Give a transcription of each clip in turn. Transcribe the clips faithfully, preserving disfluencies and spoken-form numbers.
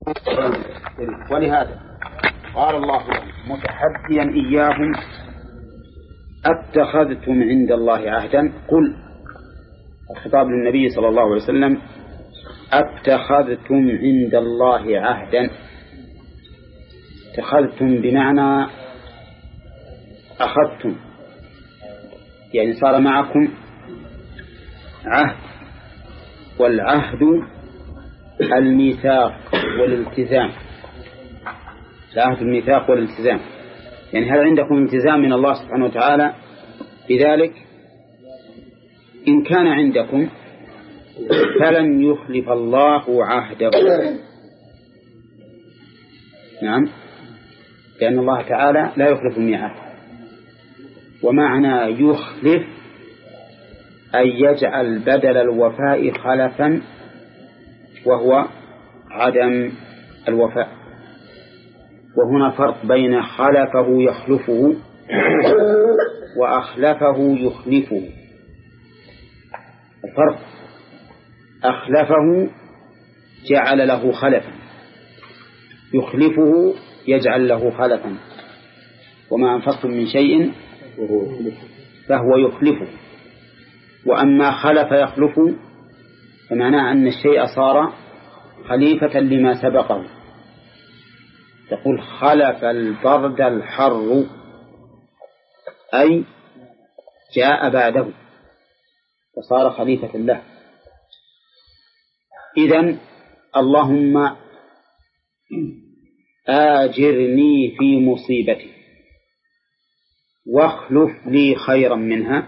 ولهذا قال الله متحديا إياهم أتخذتم عند الله عهدا. قل الخطاب للنبي صلى الله عليه وسلم أتخذتم عند الله عهدا. اتخذتم بمعنى أخذتم، يعني صار معكم عهد، والعهد الميثاق والالتزام. العهد الميثاق والالتزام، يعني هل عندكم التزام من الله سبحانه وتعالى بذلك؟ إن كان عندكم فلن يخلف الله عهده. نعم، لأن الله تعالى لا يخلف الميعاد. ومعنى يخلف أن يجعل بدل الوفاء خلفا، وهو عدم الوفاء. وهنا فرق بين خلفه يخلفه وأخلفه يخلفه. الفرق أخلفه جعل له خلفا، يخلفه يجعل له خلفا. وما أنفقتم من شيء فهو يخلفه. وأما خلف يخلف فمعناه أن الشيء صار خليفة لما سبقه. تقول خلف البرد الحر، أي جاء بعده فصار خليفة له. إذن اللهم آجرني في مصيبتي واخلف لي خيرا منها.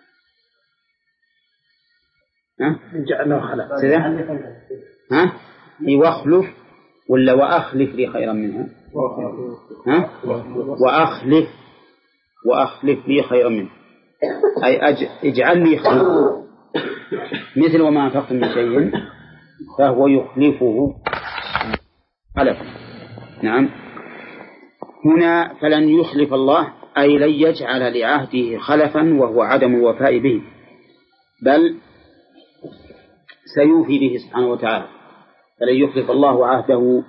ها؟ جعله خلف. ها؟ واخلف ولا وأخلف لي خيرا منها؟ ها؟ وأخلف وأخلف لي خيرا منها، أي أج... اجعل لي خيرا، مثل وما أنفقتم من شيء فهو يخلفه خلفا. نعم، هنا فلن يخلف الله أي لن يجعل لعهده خلفا وهو عدم الوفاء به، بل سيوفي به سبحانه وتعالى. فلن يخلف الله عهده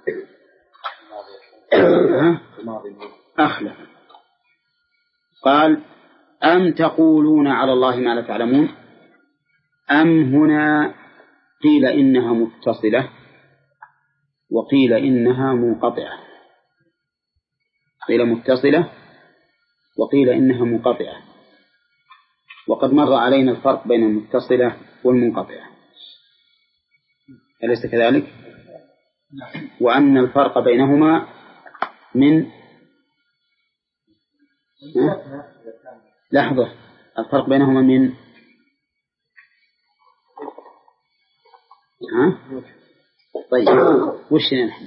أخلف. قال أم تقولون على الله ما لا تعلمون. أم هنا قيل إنها متصلة وقيل إنها منقطعة. قيل متصلة وقيل إنها منقطعة، وقد مر علينا الفرق بين المتصلة والمنقطعة، أليس كذلك؟ وأن الفرق بينهما من لحظة الفرق بينهما من ها؟ طيب وش نحن؟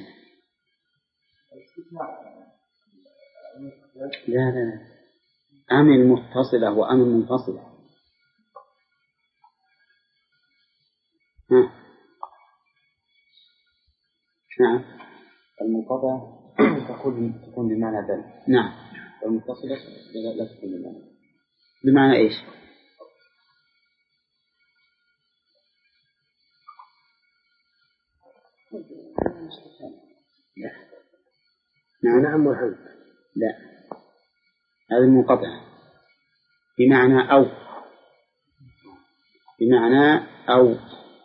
لا لا لا أم المتصلة وأم المنفصلة. ها؟ نعم، المنقطعة تكون تكون بمعنى بل. نعم، والمتصلة لا تكون بمعنى. بمعنى إيش؟ نعم نعم والحمد. لا، هذا المنقطع بمعنى أو، بمعنى أو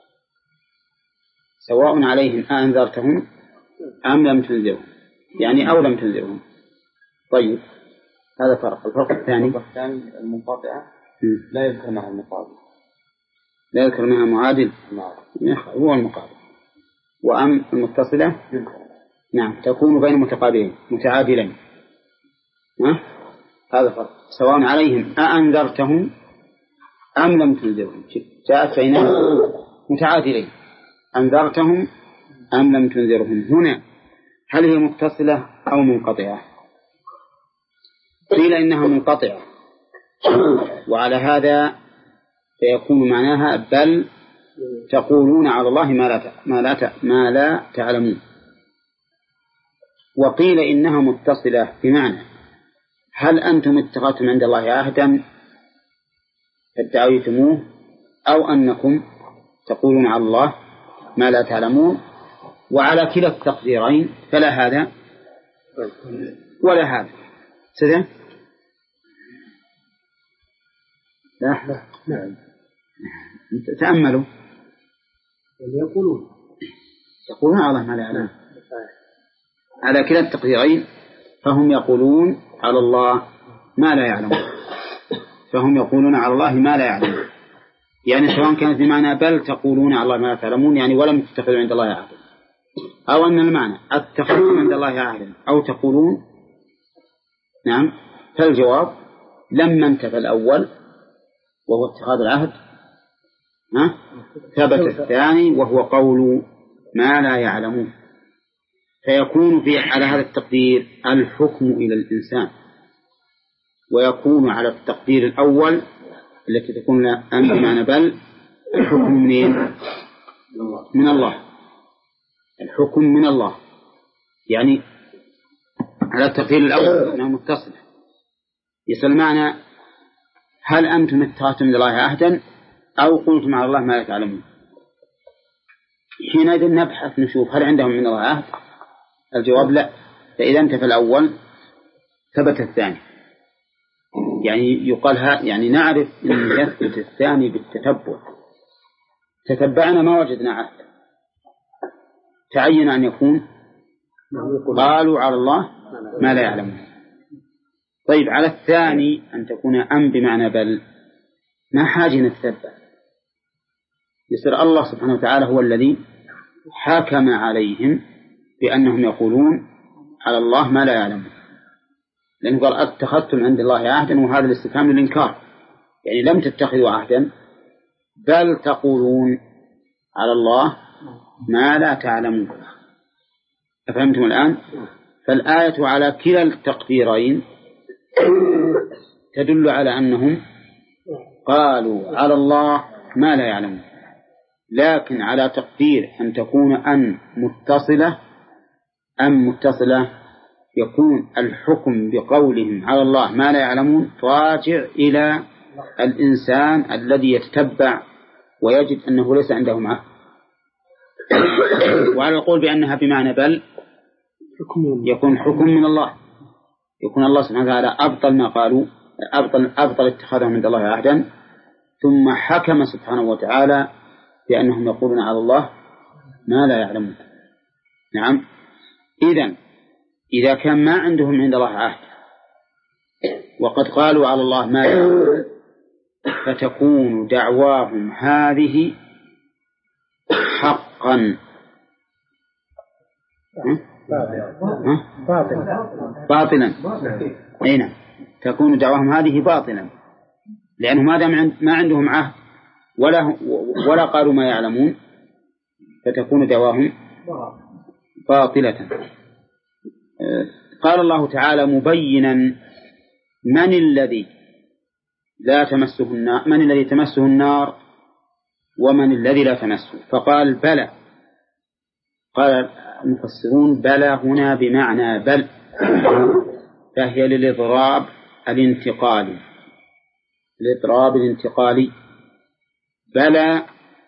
سواء عليهم أنذرتهم أم لم تنذرهم، يعني أو لم تنذرهم. طيب هذا فرق. الفرق الثاني المنقطعة لا يذكر معها المقابل، لا يذكر معها معادل، هو المقابل. وأم المتصلة نعم تكون بين متقابلين متعادلين. هذا فرق. سواء عليهم أأنذرتهم أم لم تنذرهم، جاءت بينهم متعادلين، أنذرتهم أم لم تنذرهم. هنا هل هي متصلة أو منقطعة؟ قيل إنها منقطعة، وعلى هذا فيكون معناها بل تقولون على الله ما لا ما لا ما لا تعلمون. وقيل إنها متصلة بمعنى هل أنتم اتخذتم عند الله عهدا فادعيتموه، أو أنكم تقولون على الله ما لا تعلمون، وعلى كلا التقديرين فلا هذا ولا هذا. سده لا نعم. تأملوا يقولون يقولون على الله ما لا يعلم. على كلا التقديرين فهم يقولون على الله ما لا يعلمون، فهم يقولون على الله ما لا يعلمون، يعني سواء كانت بمعنى بل تقولون على الله ما لا تعلمون، يعني ولم تتخذوا عند الله عهدا، أو أن المعنى اتخذتم عند الله عهدا أو تقولون. نعم، فالجواب لما انتفى الأول وهو اتخاذ العهد ثبت الثاني وهو قول ما لا يعلمون، فيكون في على هذا التقدير الحكم إلى الإنسان، ويكون على التقدير الأول التي تكون أن بمعنى بل الحكم منين؟ من الله. الحكم من الله يعني على التقدير الأول أنه متصل. يسأل معنى هل أنتم اتخذتم عند الله عهدا أو قلتم على الله ما لا تعلمون؟ حينئذ نبحث نشوف هل عندهم من الله عهد. الجواب لا، فإذا انتفى الأول ثبت الثاني، يعني يقال ها يعني نعرف أن يثبت الثاني بالتتبع. تتبعنا ما وجدنا عهد، تعين أن يكون قالوا على الله ما لا يعلمون. طيب على الثاني أن تكون أم بمعنى بل ما حاجة نتتبع، يصير الله سبحانه وتعالى هو الذي حكم عليهم بأنهم يقولون على الله ما لا يعلمون، لأنه قال اتخذتم عند الله عهدا، وهذا الاستفهام للإنكار، يعني لم تتخذوا عهدا بل تقولون على الله ما لا تعلمون. أفهمتم الآن؟ فالآية على كلا التقديرين تدل على أنهم قالوا على الله ما لا يعلمون، لكن على تقدير أن تكون أن متصلة أم متصلة يكون الحكم بقولهم على الله ما لا يعلمون راجع إلى الإنسان الذي يتتبع ويجد أنه ليس عنده معه. وعلى القول بأنها بمعنى بل يكون حكم من الله، يكون الله سبحانه وتعالى أبطل ما قالوا، أبطل, أبطل اتخاذهم عند الله عهدا، ثم حكم سبحانه وتعالى بأنهم يقولون على الله ما لا يعلمون. نعم، إذن إذا كان ما عندهم عند الله عهد وقد قالوا على الله ما لا يعلمون فتكون دعواهم هذه حقا باطلا. أين تكون دعواهم هذه باطلا، لأنه ما دام ما عندهم عهد ولا ولا قالوا ما يعلمون فتكون دعواهم باطلة. قال الله تعالى مبينا من الذي لا تمسه النار، من الذي تمسه النار ومن الذي لا تمسه، فقال بلى. قال المفسرون بلى هنا بمعنى بل، فهي للإضراب الانتقالي، الإضراب الانتقالي. بلى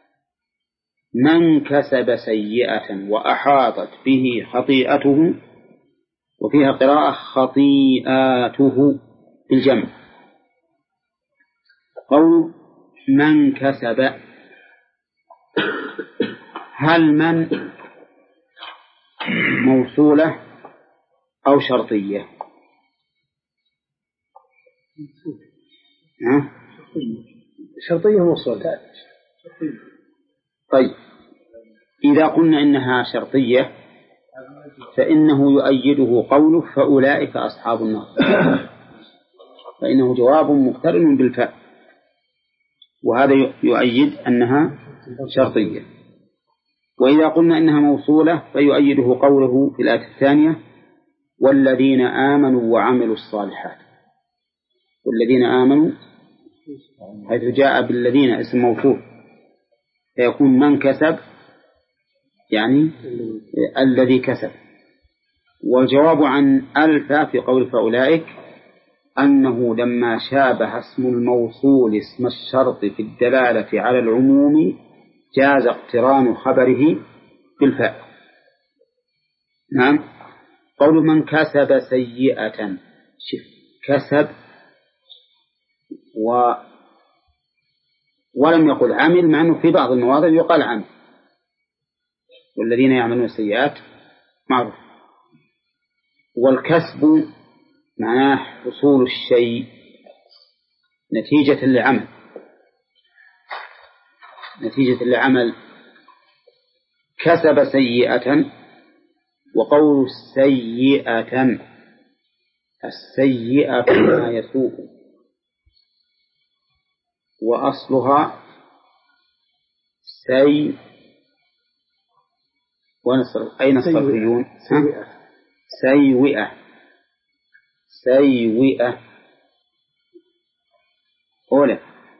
من كسب سيئة وأحاطت به خطيئته، وفيها قراءة خطيئاته بالجمع. قول من كسب، هل من موصولة أو شرطية؟ ها؟ شرطية موصولة. طيب إذا قلنا إنها شرطية فإنه يؤيده قوله فأولئك أصحاب النار، فإنه جواب مقترن بالفاء، وهذا يؤيد أنها شرطية. وإذا قلنا إنها موصولة فيؤيده قوله في الآية الثانية والذين آمنوا وعملوا الصالحات. والذين آمنوا حيث جاء بالذين اسم موصول فيكون من كسب يعني الذي كسب. والجواب عن ألف في قول فأولئك أنه لما شابه اسم الموصول اسم الشرط في الدلالة على العموم جاز اقتران خبره بالفاء، نعم. قول من كسب سيئة، شف كسب و ولم يقل عمل، مع أنه في بعض المواضع يقال عمل، والذين يعملون السيئات معروف. والكسب معناه حصول الشيء نتيجة لعمل، نتيجة لعمل. كسب سيئة. وقول سيئة، السيئة ما يسوء، وأصلها سي ونصر. أين الصرفيون؟ سيئة سيئة أولى،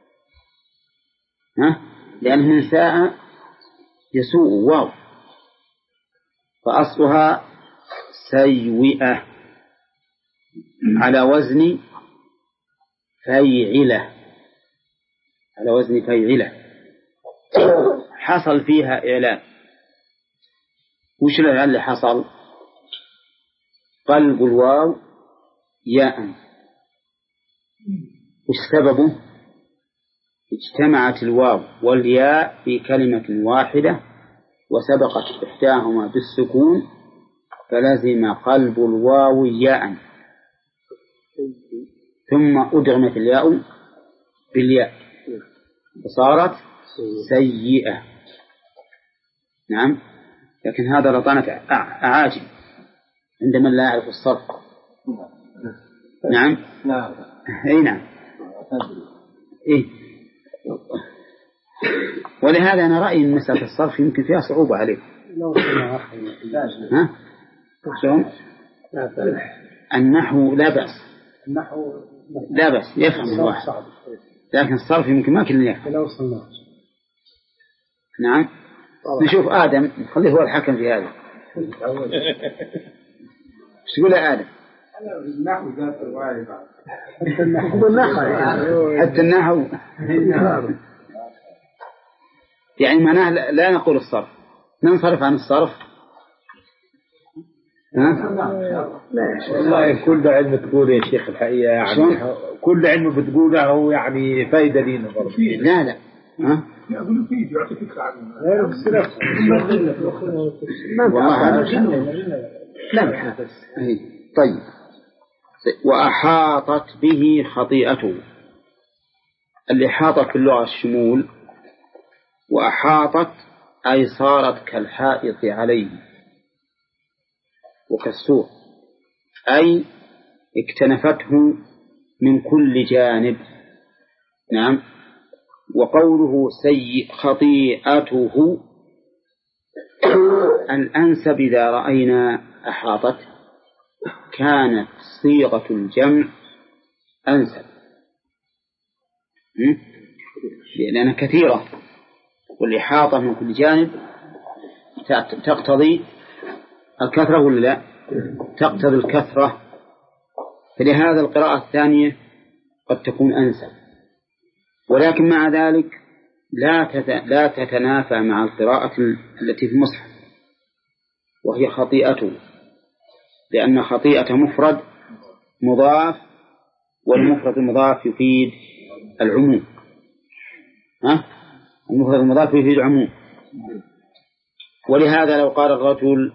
ها؟ لأنه من ساء يسوء واو، فأصلها سيئة على وزن فيعلة، على وزن فيعلة. حصل فيها إعلان. وش الإعلان اللي حصل؟ قلب الواو ياء. وش سببه؟ اجتمعت الواو والياء في كلمة واحدة وسبقت إحداهما بالسكون، فلازم قلب الواو ياء، ثم أدغمت الياء بالياء فصارت سيئة. نعم. لكن هذا رطانة أعاجم عند من لا يعرف الصرف. نعم. أي نعم. إيه. ولهذا أنا رأيي أن مسألة الصرف يمكن فيها صعوبة عليه. ها؟ شلون؟ النحو لا بأس، لا بأس يفهم الواحد، لكن الصرف يمكن ما كلنا يفهم. نعم. نشوف آدم، نخليه هو الحكم في هذا. ايش تقول يا آدم؟ النحو ذات الرواية بعد. حتى النحو يعني معناه لا نقول الصرف، ننصرف عن الصرف. والله كل علم تقول يا شيخ الحقيقة يعني كل علم بتقوله هو يعني فايدة لينا برضه. لا لا ها؟ يقولوا فيه يعطي فكرة عنه. والله لا بس. طيب. وأحاطت به خطيئته. الإحاطة في اللغة الشمول، وأحاطت أي صارت كالحائط عليه وكالسور، أي اكتنفته من كل جانب. نعم. وقوله سيء خطيئته الأنسب إذا رأينا أحاطت كانت صيغة الجمع أنسب، لأنها كثيرة، والإحاطة من كل جانب تقتضي الكثرة ولا لا؟ تقتضي الكثرة، فلهذا القراءة الثانية قد تكون أنسب، ولكن مع ذلك لا لا تتنافى مع القراءة التي في المصحف وهي خطيئته، لأن خطيئة مفرد مضاف، والمفرد المضاف يفيد العموم. ها؟ المفرد المضاف يفيد العموم. ولهذا لو قال الرجل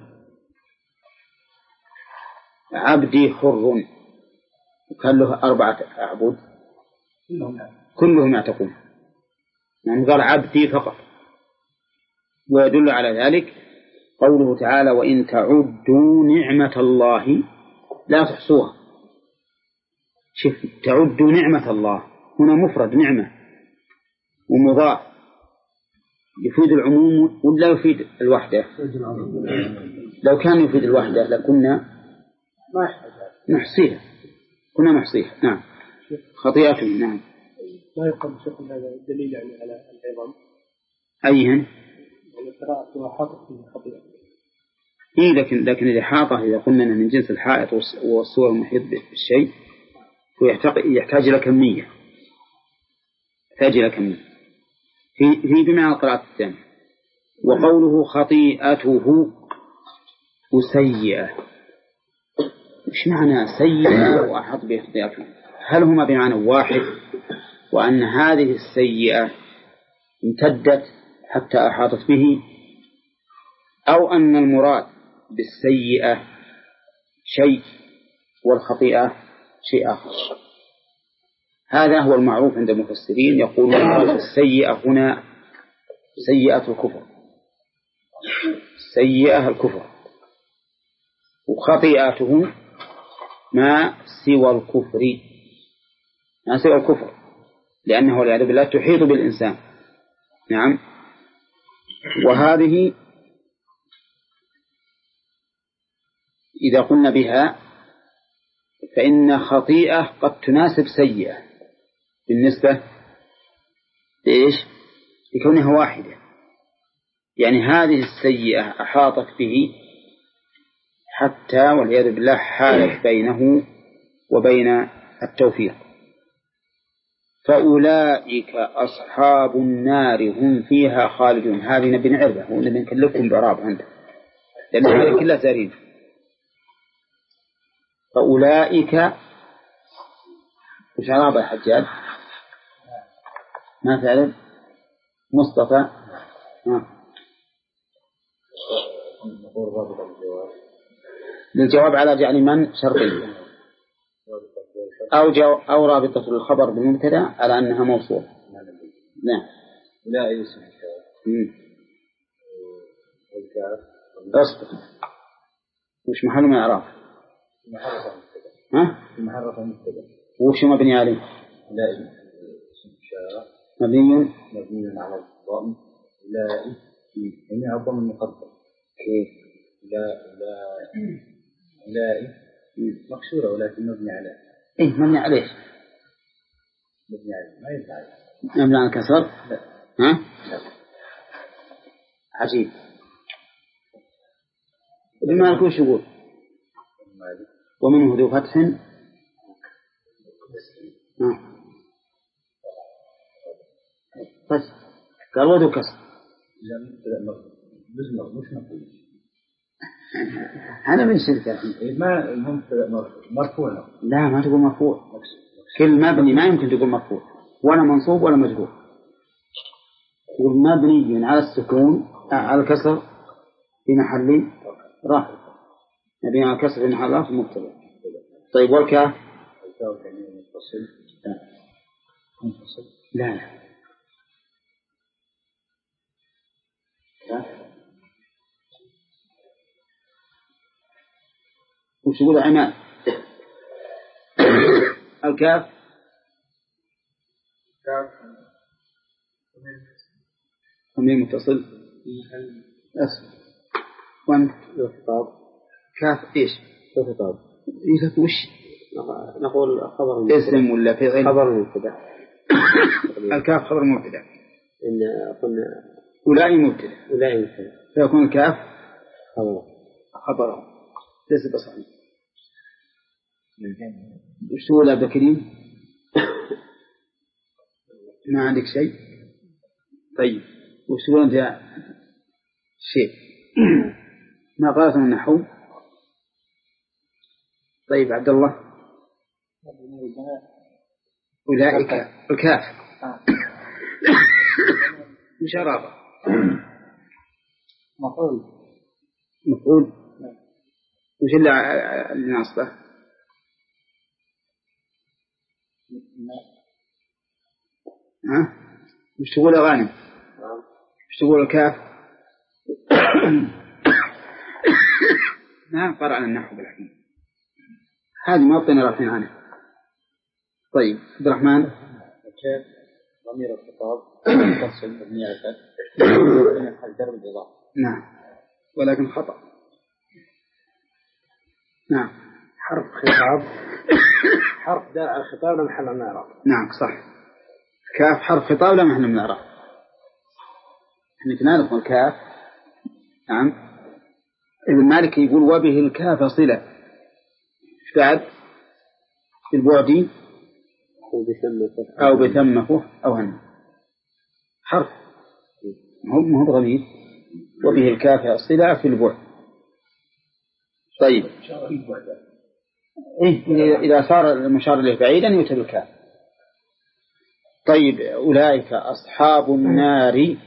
عبدي حر وكان له أربعة أعبد كلهم يعتقون، يعني قال عبدي فقط. ويدل على ذلك قوله تعالى وإن تعدوا نعمة الله لا تحصوها. شوف، تعدوا نعمة الله هنا مفرد نعمة ومضاف يفيد العموم ولا يفيد الوحدة؟ لو كان يفيد الوحدة لكنا نحصيها، كنا نحصيها. نعم. خطيئته. نعم. لا يقال شيخ هذا الدليل يعني على العظام. أيهن؟ يعني قراءة وحاطة في خطيئة. إيه، لكن لكن الإحاطة إذا قلنا من جنس الحائط والصور المحيط بالشيء يحتاج إلى كمية، يحتاج إلى كمية في في بمعنى القراءة الثانية. وقوله خطيئته وسيئة. إيش معنى سيئة وأحط باختيارها؟ هل هما بمعنى واحد وأن هذه السيئة امتدت حتى أحاطت به، أو أن المراد بالسيئة شيء والخطيئة شيء آخر؟ هذا هو المعروف عند المفسرين، يقولون السيئة هنا سيئة الكفر، سيئة الكفر، وخطيئته ما سوى الكفر، ما سوى الكفر، لأنه والعياذ بالله تحيط بالإنسان. نعم. وهذه إذا قلنا بها فإن خطيئة قد تناسب سيئة بالنسبة لإيش؟ لكونها واحدة، يعني هذه السيئة أحاطت به حتى والعياذ بالله حالت بينه وبين التوفيق. فأولئك أصحاب النار هم فيها خالدون. هذه نبي نعرفها ونبي نكلفكم بعراب عنده لأن هذه كلها زارين. فأولئك وش عرابة الحجاج؟ ما تعرف؟ مصطفى آه. للجواب على جعل من شرطية أو, جو أو رابطة الخبر بالمبتدأ على أنها موصول. نعم. لا يسمى أصبر وش محل من إعراب؟ ها؟ محرف مبتدأ. وش مبني عليه؟ لا مبني مبني على الضم. لا إنها الضم المقدر. كيف؟ لا لا لا مكسورة ولكن مبني على إيه مبني عليه مبني عليه ما يبني عليه مبني على الكسر. لا. ها؟ لا. عجيب. بما يكون شغول ومنه ذو فتح. ها بس قال وذو كسر. لا مبتدأ مش مفعول. أنا من شركة ما مبتدأ مرفوع. لا ما تقول مرفوع. كل مبني ما يمكن تقول مرفوع ولا منصوب ولا مجرور. تقول مبني على السكون على الكسر في محل رفع. مبني على الكسر في محل رفع مبتدأ. طيب والكاف؟ الكاف يعني متصل. منفصل. لا لا لا. وش يقول عماد؟ الكاف كاف ضمير متصل أصل وأنت خطاب. كاف إيش؟ خطاب. إيش وش؟ نقول خبر اسم ولا فعل؟ خبر مبتدأ. الكاف خبر مبتدأ. إن قلنا أولئك مبتدأ. أولئك مبتدأ. فيكون الكاف خبر خبره ليس بصحيح. وش تقول عبد الكريم؟ ما عندك شيء؟ طيب وش تقول أنت؟ شيء ما قرأت من النحو. طيب عبد الله. أولئك الكاف مش عرابة. مفعول. مفعول. وش اللي ناصبه؟ ها؟ مش تقول غانم؟ مش تقول الكاف؟ ما قرأنا النحو بالحين هذه ما بطينا رافعين عنه. طيب عبد الرحمن. الكاف ضمير الخطاب تصل مبني على الفتح محل جر بالإضافة. نعم ولكن خطأ. نعم حرف خطاب. حرف دال على الخطاب لا محل من الإعراب. نعم صح. كاف حرف خطاب لا محل من الإعراب. احنا كنا نقول الكاف. نعم. ابن مالك يقول وبه الكاف صلة بعد بالبعد أو بثمه أو هن حرف هم هم ضمير وبه الكاف صلة في البعد طيب إيه إذا صار المشار إليه بعيدا يؤتى بالكاف. طيب أولئك أصحاب النار.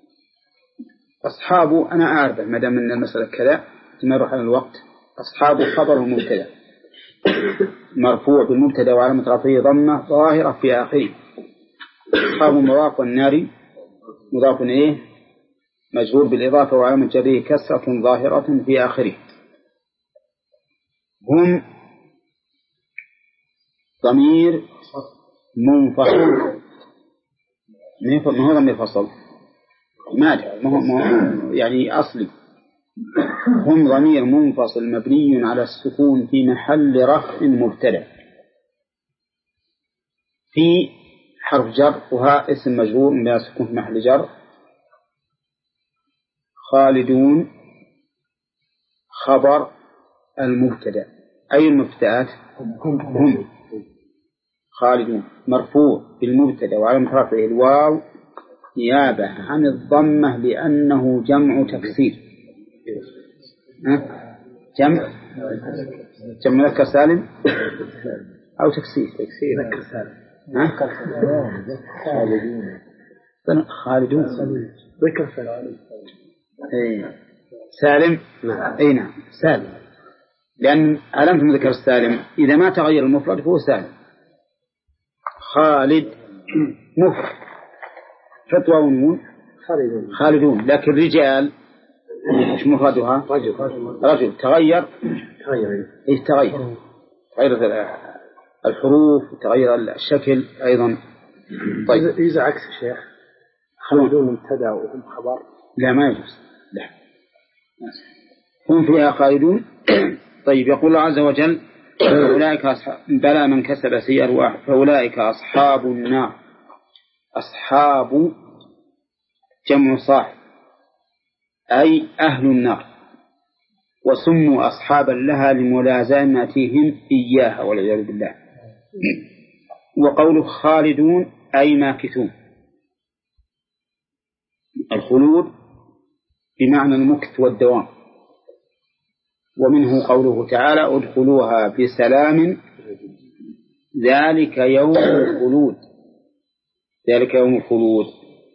أصحاب أنا أعرف ما دام من المسألة كذا ثم يروح على الوقت. أصحاب خبر المبتدأ مرفوع بالمبتدأ وعلامة رفعه ضمة ظاهرة في آخره. أصحاب مضاف والنار مضاف إليه مجرور بالإضافة وعلامة جره كسرة ظاهرة في آخره. هم ضمير منفصل ما هو ضمير فصل ماذا ما هو يعني أصلي. هم ضمير منفصل مبني على السكون في محل رفع مبتدأ في حرف جر وها اسم مجرور من السكون في محل جر. خالدون خبر المبتدأ. أي المبتدأات؟ هم. خالدون مرفوع بالمبتدأ وعلامة رفعه الواو نيابة عن الضمة لأنه جمع تكسير. جمع جمع مذكر سالم أو تكسير مذكر سالم. خالدون مذكر سالم. سالم أي نعم سالم لأن علامة المذكر السالم إذا ما تغير المفرد فهو سالم. خالد مفرد فتوى ونون خالدون خالدون لكن رجال مش مفردها رجل رجل تغير تغير إيه تغير تغير الحروف تغير الشكل أيضا. طيب إذا عكس الشيخ خالدون مبتدأ وهم خبر لا ما يجوز لا هم فيها خالدون. طيب يقول الله عز وجل أولئك أصحاب بلى من كسب سيئة فأولئك أصحاب النار. أصحاب جمع صاحب أي أهل النار وسموا أصحابا لها لملازمتهم إياها والعياذ بالله. وقوله خالدون أي ماكثون. الخلود بمعنى المكث والدوام. ومنه قوله تعالى ادخلوها بسلام ذلك يوم الخلود ذلك يوم الخلود.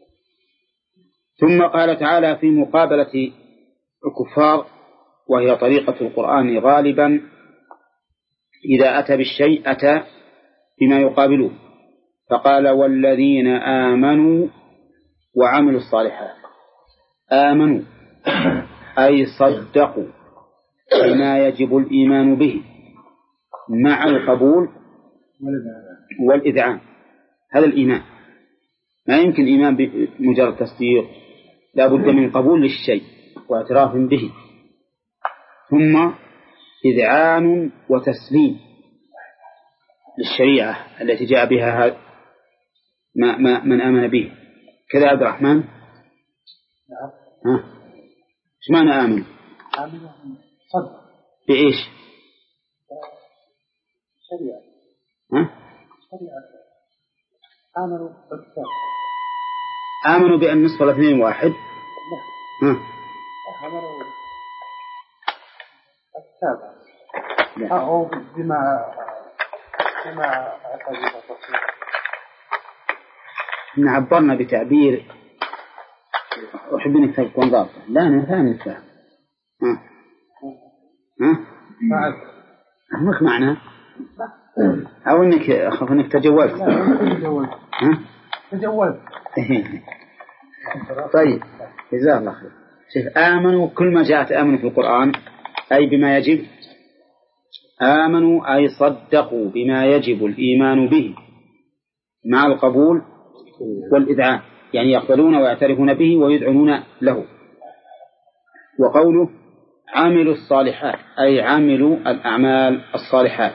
ثم قال تعالى في مقابلة الكفار وهي طريقة القرآن غالبا إذا أتى بالشيء أتى بما يقابله فقال والذين آمنوا وعملوا الصالحات. آمنوا أي صدقوا بما يجب الإيمان به مع القبول والإذعان. هذا الإيمان ما يمكن إيمان بمجرد تصديق لا بد من قبول للشيء واعتراف به ثم إذعان وتسليم للشريعة التي جاء بها ما ما من آمن به. كذا عبد الرحمن ها ايش معنى آمن؟ صدق بإيش؟ شريعة ها؟ شريعة آمنوا بالكتاب آمنوا بأن نصف الاثنين واحد. ها؟ آمنوا الكتاب أو بما بما اعتقد التصنيف. إن عبرنا بتعبير أحب أن تكون ضابطة لا أنا فاهم الفهم. ها ها أهمك معنى أو أنك أخاف أنك تجولت. ها تجولت. طيب جزاه الله خير. شوف آمنوا كل ما جاءت آمنوا في القرآن أي بما يجب. آمنوا أي صدقوا بما يجب الإيمان به مع القبول والإذعان يعني يقبلون ويعترفون به ويدعنون له. وقوله عملوا الصالحات أي عملوا الأعمال الصالحات.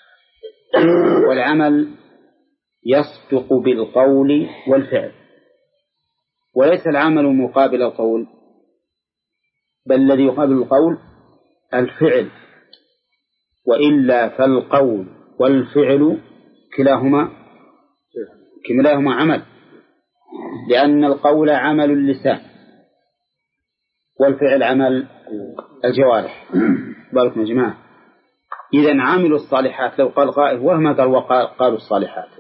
والعمل يصدق بالقول والفعل وليس العمل مقابل القول بل الذي يقابل القول الفعل وإلا فالقول والفعل كلاهما كلاهما عمل لأن القول عمل اللسان والفعل عمل الجوارح. بالكم يا جماعة، إذا عملوا الصالحات، لو قال قائل وما قال وقال قالوا الصالحات،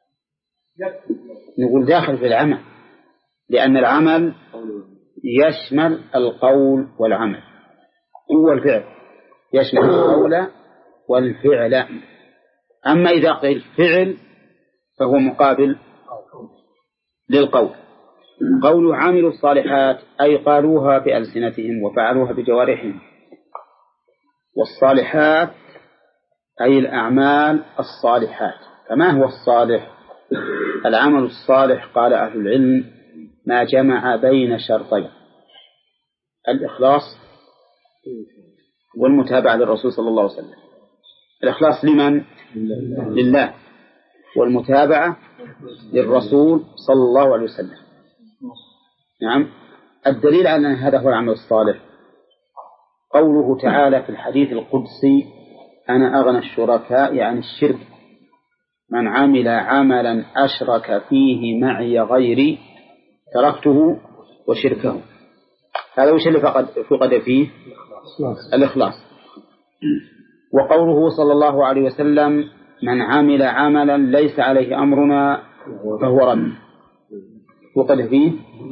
نقول داخل في العمل، لأن العمل يشمل القول والعمل والفعل، يشمل القول والفعل. أما إذا قيل فعل فهو مقابل للقول. قول عملوا الصالحات أي قالوها بألسنتهم وفعلوها بجوارحهم، والصالحات أي الأعمال الصالحات. فما هو الصالح؟ العمل الصالح قال أهل العلم ما جمع بين شرطين: الإخلاص والمتابعة للرسول صلى الله عليه وسلم. الإخلاص لمن؟ لله، والمتابعة للرسول صلى الله عليه وسلم. نعم. الدليل على أن هذا هو العمل الصالح قوله تعالى في الحديث القدسي: أنا أغنى الشركاء عن الشرك، من عمل عملا أشرك فيه معي غيري تركته وشركه. هذا وش اللي فقد, فقد فيه؟ الإخلاص. وقوله صلى الله عليه وسلم: من عمل عملا ليس عليه أمرنا فهو رد، فقد فيه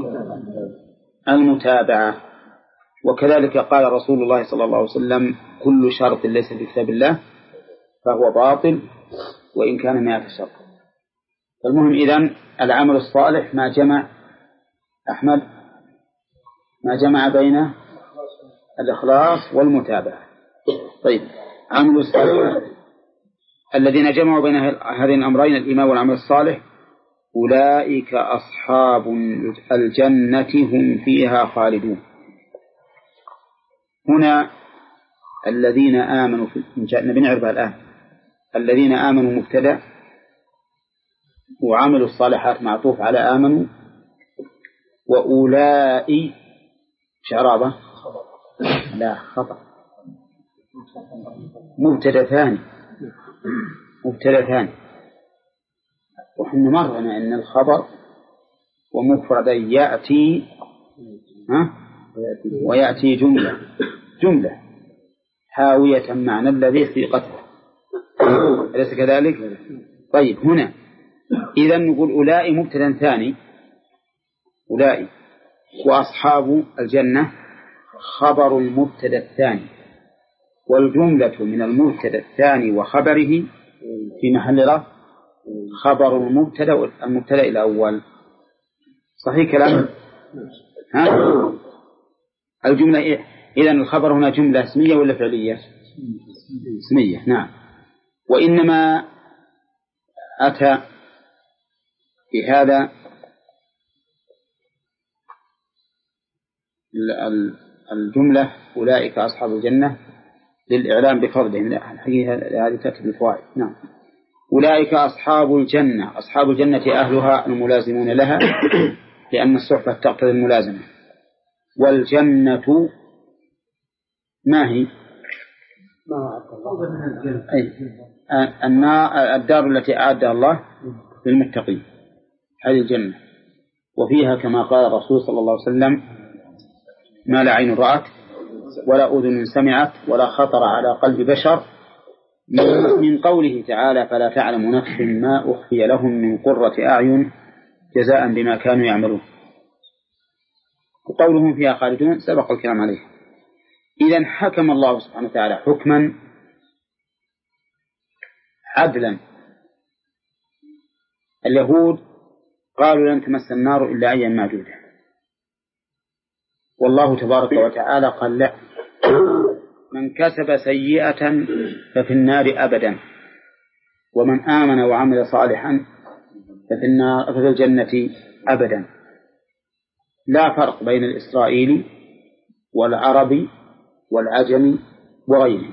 المتابعة. وكذلك قال رسول الله صلى الله عليه وسلم: كل شرط ليس في كتاب الله فهو باطل وإن كان مئة شرط. فالمهم إذن العمل الصالح ما جمع أحمد ما جمع بين الإخلاص والمتابعة. طيب، عمل الصالح الذين جمعوا بين هذين الأمرين، الإيمان والعمل الصالح، أولئك أصحاب الجنة هم فيها خالدون. هنا الذين آمنوا في نبي نعرفها الآن. الذين آمنوا مبتدأ، وعملوا الصالحات معطوف على آمنوا، وأولئك شعرابة لا خطأ، مبتدأ ثاني مبتدأ ثاني وحنا مرنا أن الخبر ومفردا يأتي ها ويأتي جملة جملة حاوية معنى الذي سيقته، أليس كذلك؟ طيب، هنا إذا نقول أولئك مبتدأ ثاني، أولئك، وأصحاب الجنة خبر المبتدأ الثاني، والجملة من المبتدأ الثاني وخبره في محل رفع خبر المبتدأ المبتدأ الأول. صحيح كلام؟ ها؟ الجملة إيه؟ إذن الخبر هنا جملة اسمية ولا فعلية؟ اسمية. نعم. وإنما أتى بهذا الجملة أولئك أصحاب الجنة للإعلام بفضلهم. الحقيقة هذه تأتي بالفوائد. نعم. أولئك أصحاب الجنة، أصحاب الجنة أهلها الملازمون لها، لأن الصحبة تقتضي الملازمة. والجنة ما هي؟ الدار التي أعدها الله للمتقين، هذه الجنة. وفيها كما قال الرسول صلى الله عليه وسلم: ما لا عين رأت ولا أذن سمعت ولا خطر على قلب بشر، من قوله تعالى: فلا تعلم نفس ما أخفي لهم من قرة أعين جزاء بما كانوا يعملون. وقولهم فيها خالدون سبق الكلام عليه. إذن حكم الله سبحانه وتعالى حكما عدلا. اليهود قالوا لن تمس النار إلا أيام معدودة، والله تبارك وتعالى قال: لا، من كسب سيئة ففي النار أبدا، ومن آمن وعمل صالحا ففي النار ففي الجنة أبدا. لا فرق بين الإسرائيلي والعربي والعجمي وغيره.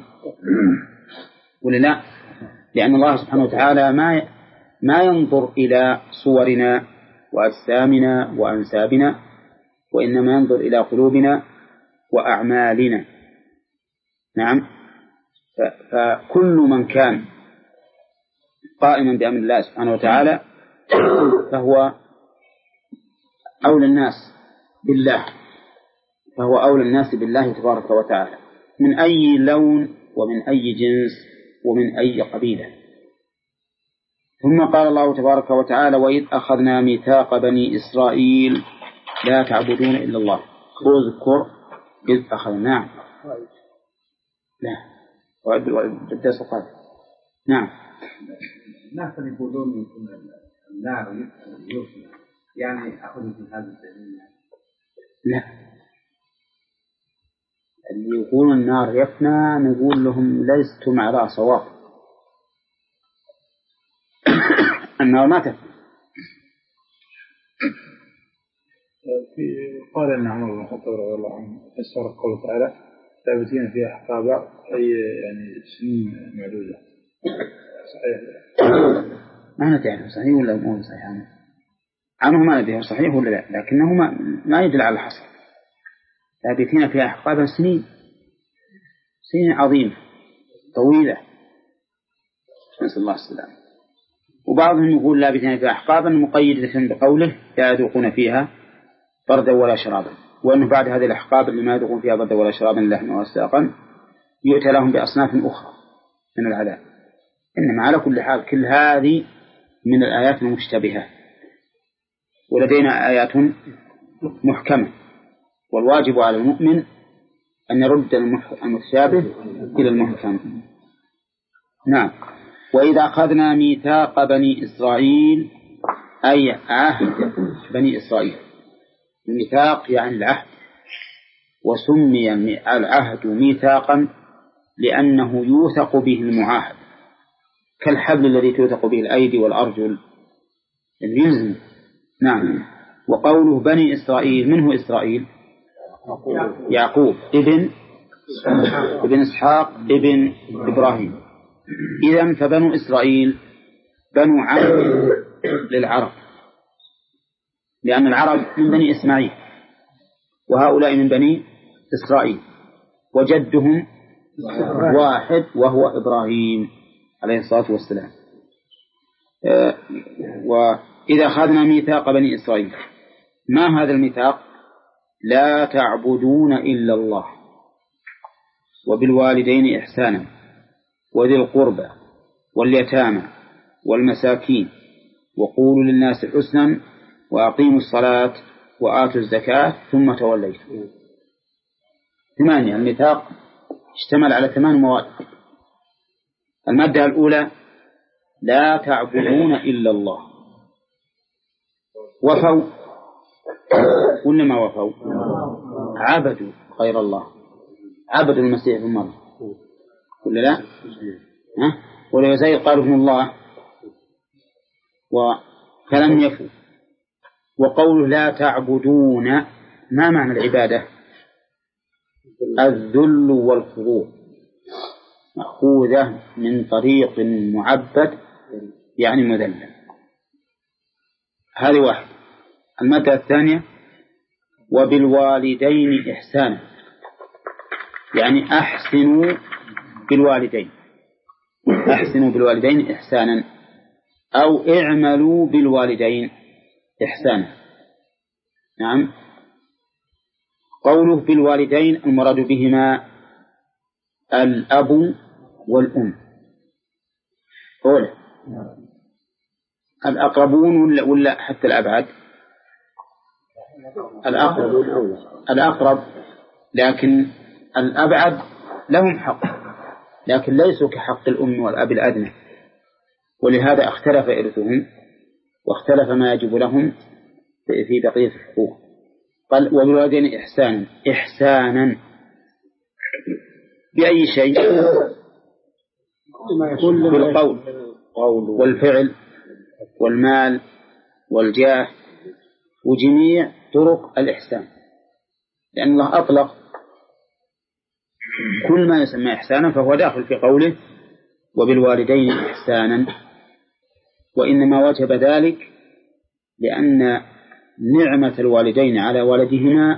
ولنا لأن الله سبحانه وتعالى ما ما ينظر إلى صورنا وأجسامنا وأنسابنا، وإنما ينظر إلى قلوبنا وأعمالنا. نعم. فكل من كان قائما بأمر الله سبحانه وتعالى فهو أولى الناس بالله فهو أولى الناس بالله تبارك وتعالى من أي لون ومن أي جنس ومن أي قبيلة. ثم قال الله تبارك وتعالى: وإذ أخذنا ميثاق بني إسرائيل لا تعبدون إلا الله. اذكر إذ أخذنا. لا والدرس قال نعم. الناس يقولون النار يفنى، يعني أخذ في هذا الدليل. لا، اللي يقولون النار يفنى نقول لهم لستم على صواب. النار ما تفنى. قال إن عمر بن الخطاب رضي الله عنه فسر قوله تعالى: ثابتين فيها أحقابا، أي يعني سنين معدودة. صحيح؟ ما ندري صحيح ولا مو صحيح عنه. عنه ما ندري صحيح ولا لا، لكنه ما, ما يدل على الحصر. ثابتين فيها أحقابا سنين سنين عظيمة طويلة، نسأل الله السلامة. وبعضهم يقول لابثين فيها أحقابا مقيدة بقوله لا يذوقون فيها بردا ولا شرابا، وأنه بعد هذه الأحقاب اللي ما يذوقون فيها بردا ولا شرابا لحما وساقا يؤتى لهم بأصناف أخرى من العذاب. إنما على كل حال كل هذه من الآيات المشتبهة، ولدينا آيات محكمة، والواجب على المؤمن أن يرد المتشابه إلى المحكم. نعم. وإذا أخذنا ميثاق بني إسرائيل أي عهد بني إسرائيل. الميثاق يعني العهد، وسمي العهد ميثاقا لأنه يوثق به المعاهد، كالحبل الذي توثق به الأيدي والأرجل يلزم. نعم. وقوله بني إسرائيل، منه إسرائيل؟ يعقوب ابن ابن إسحاق ابن إبراهيم. إذن فبنو إسرائيل بنو عم للعرب، لأن العرب من بني إسماعيل وهؤلاء من بني إسرائيل، وجدهم واحد وهو إبراهيم عليه الصلاة والسلام. أه وإذا أخذنا ميثاق بني إسرائيل، ما هذا الميثاق؟ لا تعبدون إلا الله وبالوالدين إحسانا وذي القربى واليتامى والمساكين وقولوا للناس حسنا وأقيموا الصلاة وآتوا الزكاة ثم توليتم. ثمانية. الميثاق اشتمل على ثمان مواد. المادة الأولى لا تعبدون إلا الله. وفوا ولا ما وفوا؟ عبدوا غير الله، عبدوا المسيح ابن مريم ولا لا؟ ها؟ ولا زي قالوا ابن الله وكلم يفوا. وقوله لا تعبدون، ما معنى العبادة؟ الذل والخضوع، مأخوذة من طريق معبد يعني مذلل. هذه واحد. المادة الثانية وبالوالدين إحسانا، يعني أحسنوا بالوالدين، أحسنوا بالوالدين إحسانا أو اعملوا بالوالدين إحسانا. نعم. قوله بالوالدين المراد بهما الأب والأم. أولا الأقربون ولا حتى الأبعد؟ الأقرب الأقرب لكن الأبعد لهم حق، لكن ليسوا كحق الأم والأب الأدنى، ولهذا اختلف إرثهم واختلف ما يجب لهم في بقية الحقوق. قال وبالوالدين إحسانا. إحسانا بأي شيء؟ بالقول والفعل والمال والجاه وجميع طرق الإحسان، لأن الله أطلق كل ما يسمى إحسانا فهو داخل في قوله وبالوالدين إحسانا. وإنما وجب ذلك لأن نعمة الوالدين على ولدهما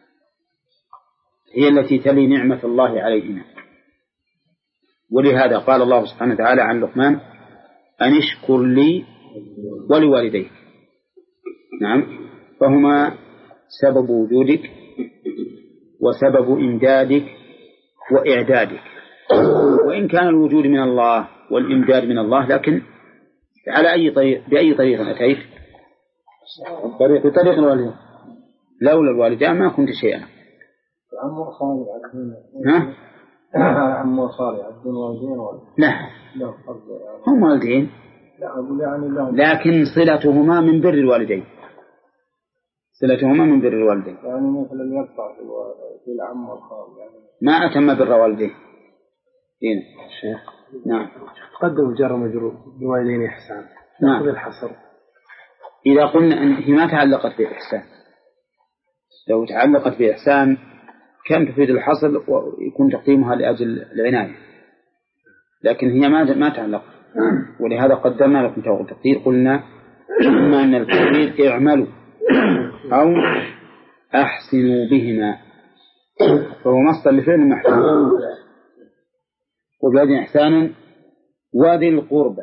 هي التي تلي نعمة الله عليهما. ولهذا قال الله سبحانه وتعالى عن لقمان أن اشكر لي ولوالديك. نعم. فهما سبب وجودك وسبب إمدادك وإعدادك. وإن كان الوجود من الله والإمداد من الله، لكن على أي طريق بأي طريق أتيت؟ بطريق بطريق الوالدين. لولا الوالدان ما كنت شيئا. عم وصالي عبدون ها؟ عم وصالي عبدون والدين ولا لا هم والدين، لا أقول يعني لهم، لكن صلتهما من بر الوالدين، صلتهما من بر الوالدين، يعني مثل اللي يقطع في العم والخال يعني ما أتم بر والديه. هنا شيخ نعم تقدم جر مجرور بالوالدين إحسان. نعم الحصر إذا قلنا أن هي ما تعلقت بإحسان، لو تعلقت بإحسان كان تفيد الحصر ويكون تقديمها لأجل العناية، لكن هي ما ما تعلق، ولهذا قدرنا لكم تقدير قلنا إما أن التقدير اعملوا أو أحسنوا بهما، فهو مصدر لفعل محسوب. وبعدين إحسانا وذي القربى،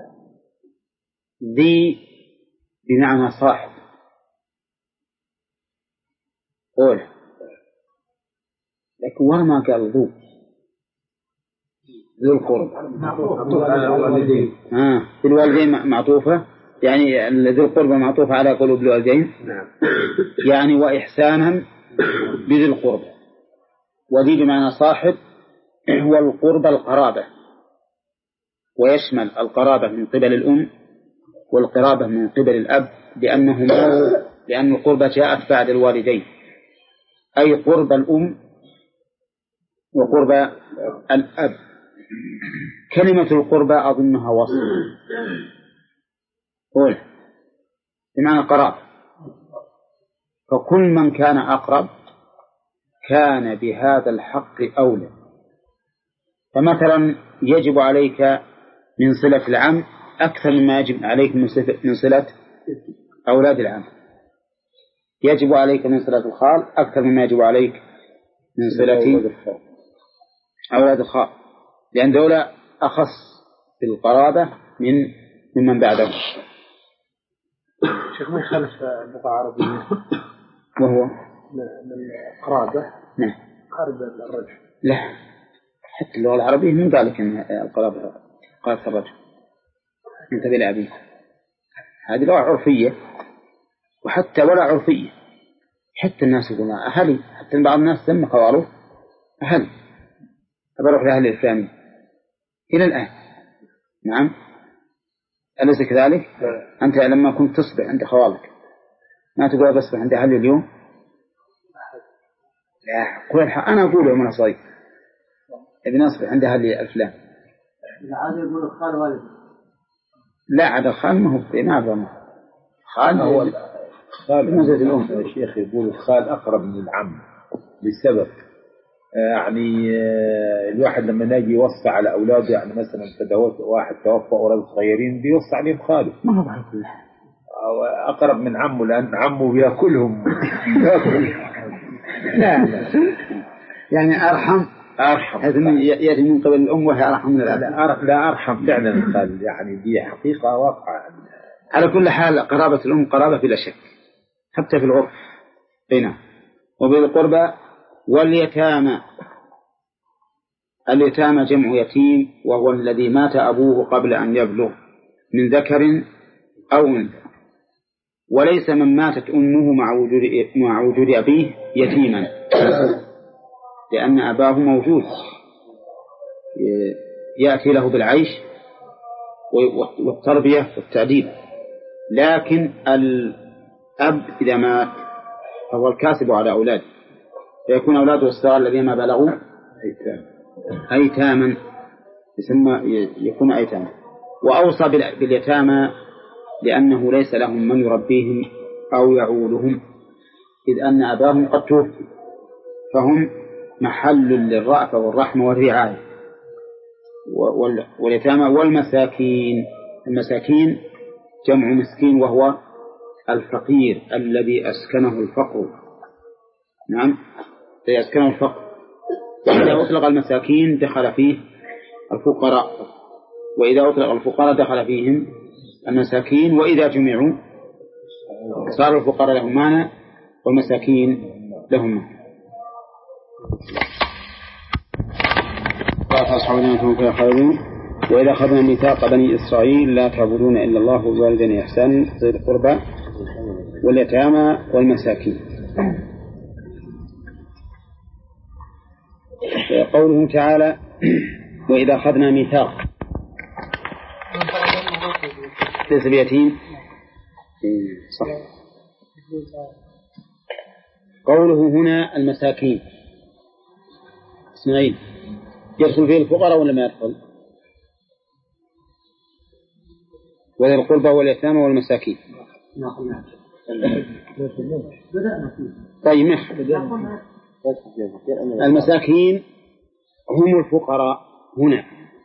ذي بمعنى صاحب، قول لكن وما قال ذو ذو القرب معطوف على الوالدين. آه الوالدين معطوفة، يعني ذو القرب معطوفة على قلوب الوالدين. نعم. يعني وإحسانا بذي القرب، وذي بمعنى صاحب هو القرب القرابة، ويشمل القرابة من قبل الأم والقرابة من قبل الأب، لأنهما لأن القربة جاءت بعد الوالدين، أي قرب الأم وقرب الأب. كلمة القربة أظنها وصف، قول بمعنى قرابة، فكل من كان أقرب كان بهذا الحق أولى. فمثلا يجب عليك من صلة العم أكثر مما يجب عليك من صلة أولاد العم، يجب عليك من صلة الخال أكثر مما يجب عليك من صلة أولاد الخال، لأن دولة أخص بالقرابة من ممن بعدهم. شيخ ما يخالف اللغة العربية وهو من القرابة. نعم قرب الرجل. لا حتى اللغة العربية من ذلك أن القرابة قارب الرجل انت بلا أبيه، هذه لغة عرفية، وحتى ولا عرفية، حتى الناس يقولون أهلي، حتى بعض الناس سمى قوارو أهلي، أبروح لأهل الإسلامي إلى الآن. نعم أليس كذلك؟ أنت لما كنت تصبح عند خوالك ما تقول بصبح عند أهلي اليوم؟ لا قول الحق، أنا أقول يوم أنا صغير ابن أصبح عند أهلي الفلان. عاد يقول الخال والد. لا عاد الخال ما هو ما أبغى خال هو الخال مزج الأم. الشيخ يقول الخال أقرب من العم لسبب، يعني الواحد لما ناجي يوصى على أولاده، يعني مثلا تدوت واحد توفى أولاده صغيرين بيوصى عليهم خاله، ما هو على كل حال أقرب من عمه لأن عمه بيأكلهم. لا لا يعني أرحم أرحم يأتي من قبل الأم وهي أرحم من الأب. لا أرحم فعلا الخال، يعني دي حقيقة واقعة. على كل حال قرابة الأم قرابة بلا شك حتى في العرف. هنا وبالقربى واليتامى، اليتامى جمع يتيم وهو الذي مات أبوه قبل أن يبلغ من ذكر أو أنثى، وليس من ماتت أمه مع وجود مع وجود أبيه يتيما، لأن أباه موجود يأتي له بالعيش والتربية والتعديل. لكن الأب إذا مات فهو الكاسب على أولاده، فيكون أولاده الصغار الذين ما بلغوا أيتاما، يسمى يكون أيتاما. وأوصى باليتامى لأنه ليس لهم من يربيهم أو يعولهم، إذ أن أباهم قد توفي، فهم محل للرأفة والرحمة والرعاية. واليتامى والمساكين، المساكين جمع مسكين وهو الفقير الذي أسكنه الفقر. نعم يسكنه الفقر. إذا أطلق المساكين دخل فيه الفقراء، وإذا أطلق الفقراء دخل فيهم المساكين، وإذا جمعوا صار الفقراء لهم معنى والمساكين لهم معنى. جنة فيها خالدون وإذا أخذنا ميثاق بني إسرائيل لا تعبدون إلا الله وبالوالدين إحسانا ذي القربى واليتامى والمساكين. قوله تعالى وإذا أخذنا ميثاق ليس بيتيم صح. قوله هنا المساكين اسمعين يدخل فيه الفقراء ولا ما يدخل؟ وذي القربى واليتامى والمساكين. طيب المساكين هم الفقراء هنا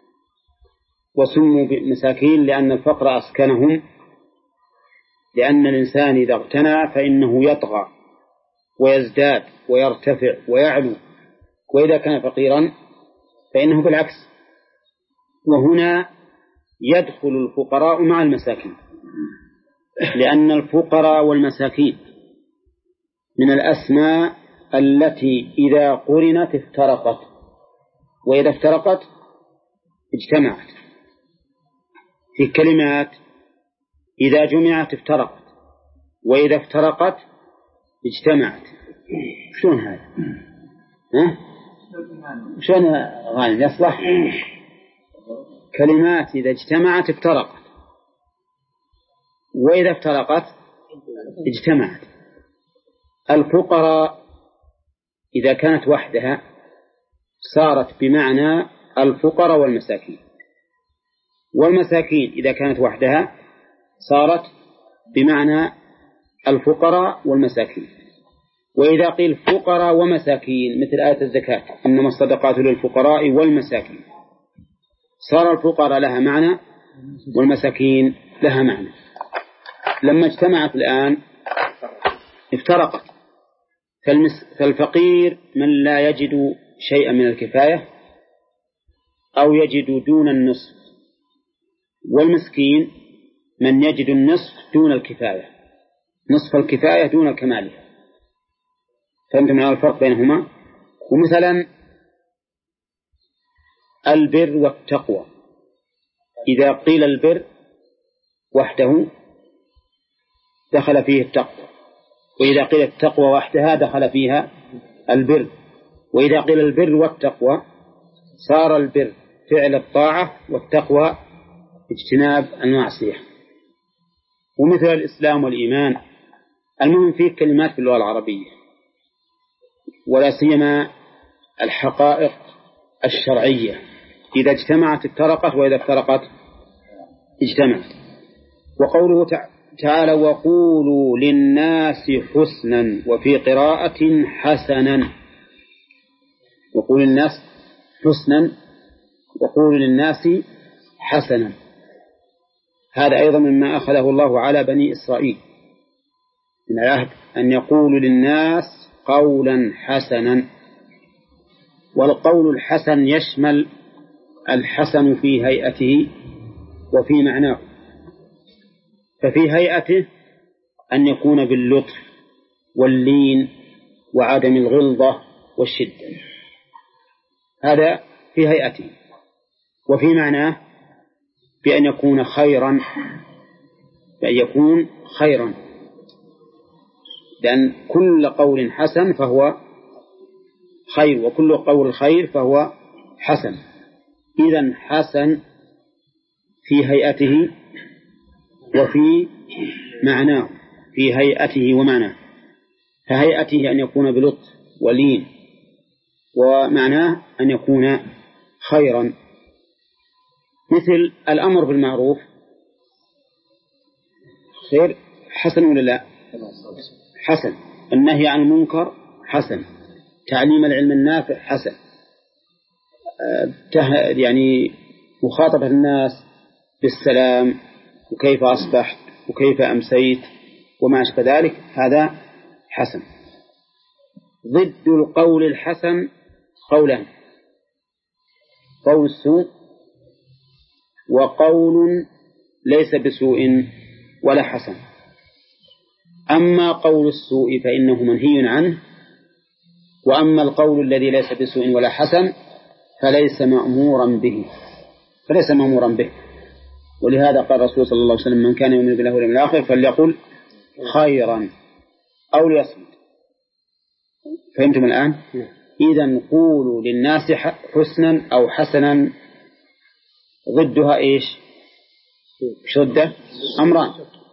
وسموا مساكين لأن الفقر أسكنهم، لأن الإنسان إذا اغتنى فإنه يطغى ويزداد ويرتفع ويعلو، وإذا كان فقيرا فإنه بالعكس. وهنا يدخل الفقراء مع المساكين، لأن الفقراء والمساكين من الأسماء التي إذا قرنت افترقت، وإذا افترقت اجتمعت. في كلمات إذا جمعت افترقت، وإذا افترقت اجتمعت. شلون هذا؟ ها؟ شلون غالب يصلح؟ كلمات إذا اجتمعت افترقت، وإذا افترقت اجتمعت. الفقراء إذا كانت وحدها صارت بمعنى الفقراء والمساكين، والمساكين إذا كانت وحدها صارت بمعنى الفقراء والمساكين. وإذا قيل فقراء ومساكين مثل آية الزكاة إنما الصدقات للفقراء والمساكين، صار الفقراء لها معنى والمساكين لها معنى. لما اجتمعت الآن افترقت. فالفقير من لا يجد شيئا من الكفاية أو يجد دون النصف، والمسكين من يجد النصف دون الكفاية، نصف الكفاية دون الكمال. فهمتم على الفرق بينهما؟ ومثلا البر والتقوى، إذا قيل البر وحده دخل فيه التقوى، وإذا قيل التقوى وحدها دخل فيها البر. وإذا قيل البر والتقوى صار البر فعل الطاعة والتقوى اجتناب المعصية. ومثل الإسلام والإيمان. المهم فيه كلمات في اللغة العربية، ولا سيما الحقائق الشرعية إذا اجتمعت افترقت، وإذا افترقت اجتمعت. وقوله تعالى وقولوا للناس حسنا، وفي قراءة حسنا. وقولوا للناس حسنا وقولوا للناس حسنا، هذا أيضا مما أخذه الله على بني إسرائيل من العهد أن يقولوا للناس قولا حسنا. والقول الحسن يشمل الحسن في هيئته وفي معناه. ففي هيئته أن يكون باللطف واللين وعدم الغلظة والشدة، هذا في هيئته. وفي معناه بأن يكون خيرا، بأن يكون خيرا، لأن كل قول حسن فهو خير، وكل قول خير فهو حسن. إذن حسن في هيئته وفي معناه، في هيئته ومعناه. فهيئته أن يكون بلطف ولين، ومعناه أن يكون خيرا. مثل الأمر بالمعروف خير حسن ولا لا؟ حسن. النهي عن المنكر حسن. تعليم العلم النافع حسن. يعني مخاطبة الناس بالسلام وكيف أصبحت وكيف أمسيت وما أشبه ذلك، هذا حسن. ضد القول الحسن قولان: قول السوء، وقول ليس بسوء ولا حسن. أما قول السوء فإنه منهي عنه، وأما القول الذي ليس بسوء ولا حسن فليس مأمورا به فليس مأمورا به ولهذا قال الرسول صلى الله عليه وسلم من كان يؤمن بالله واليوم الآخر فليقل خيرا أو ليصمت. فهمتم الآن؟ إذن قولوا للناس حسنا أو حسنا ضدها إيش؟ شدة أمران: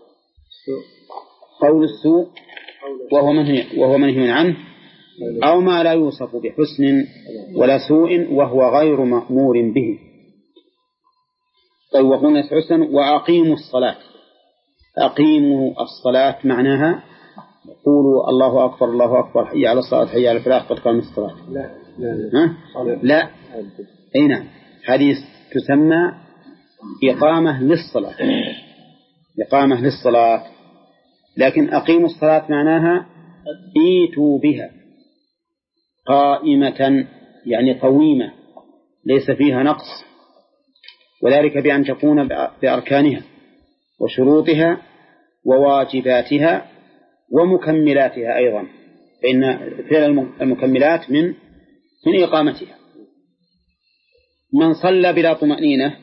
قول السوء وهو منهي وهو منهي عنه، أو ما لا يوصف بحسن ولا سوء وهو غير مأمور به. طيب وقلنا حسنا وأقيموا الصلاة. أقيموا الصلاة معناها قولوا الله أكبر الله أكبر حي على الصلاة حي على الفلاح قد قامت الصلاة. لا لا لا, لا. أي نعم، هذه تسمى إقامة للصلاة إقامة للصلاة. لكن أقيموا الصلاة معناها ايتوا بها قائمة يعني قويمة ليس فيها نقص، وذلك بأن تكون بأركانها وشروطها وواجباتها ومكملاتها أيضا، فإن فعل المكملات من من إقامتها. من صلى بلا طمأنينة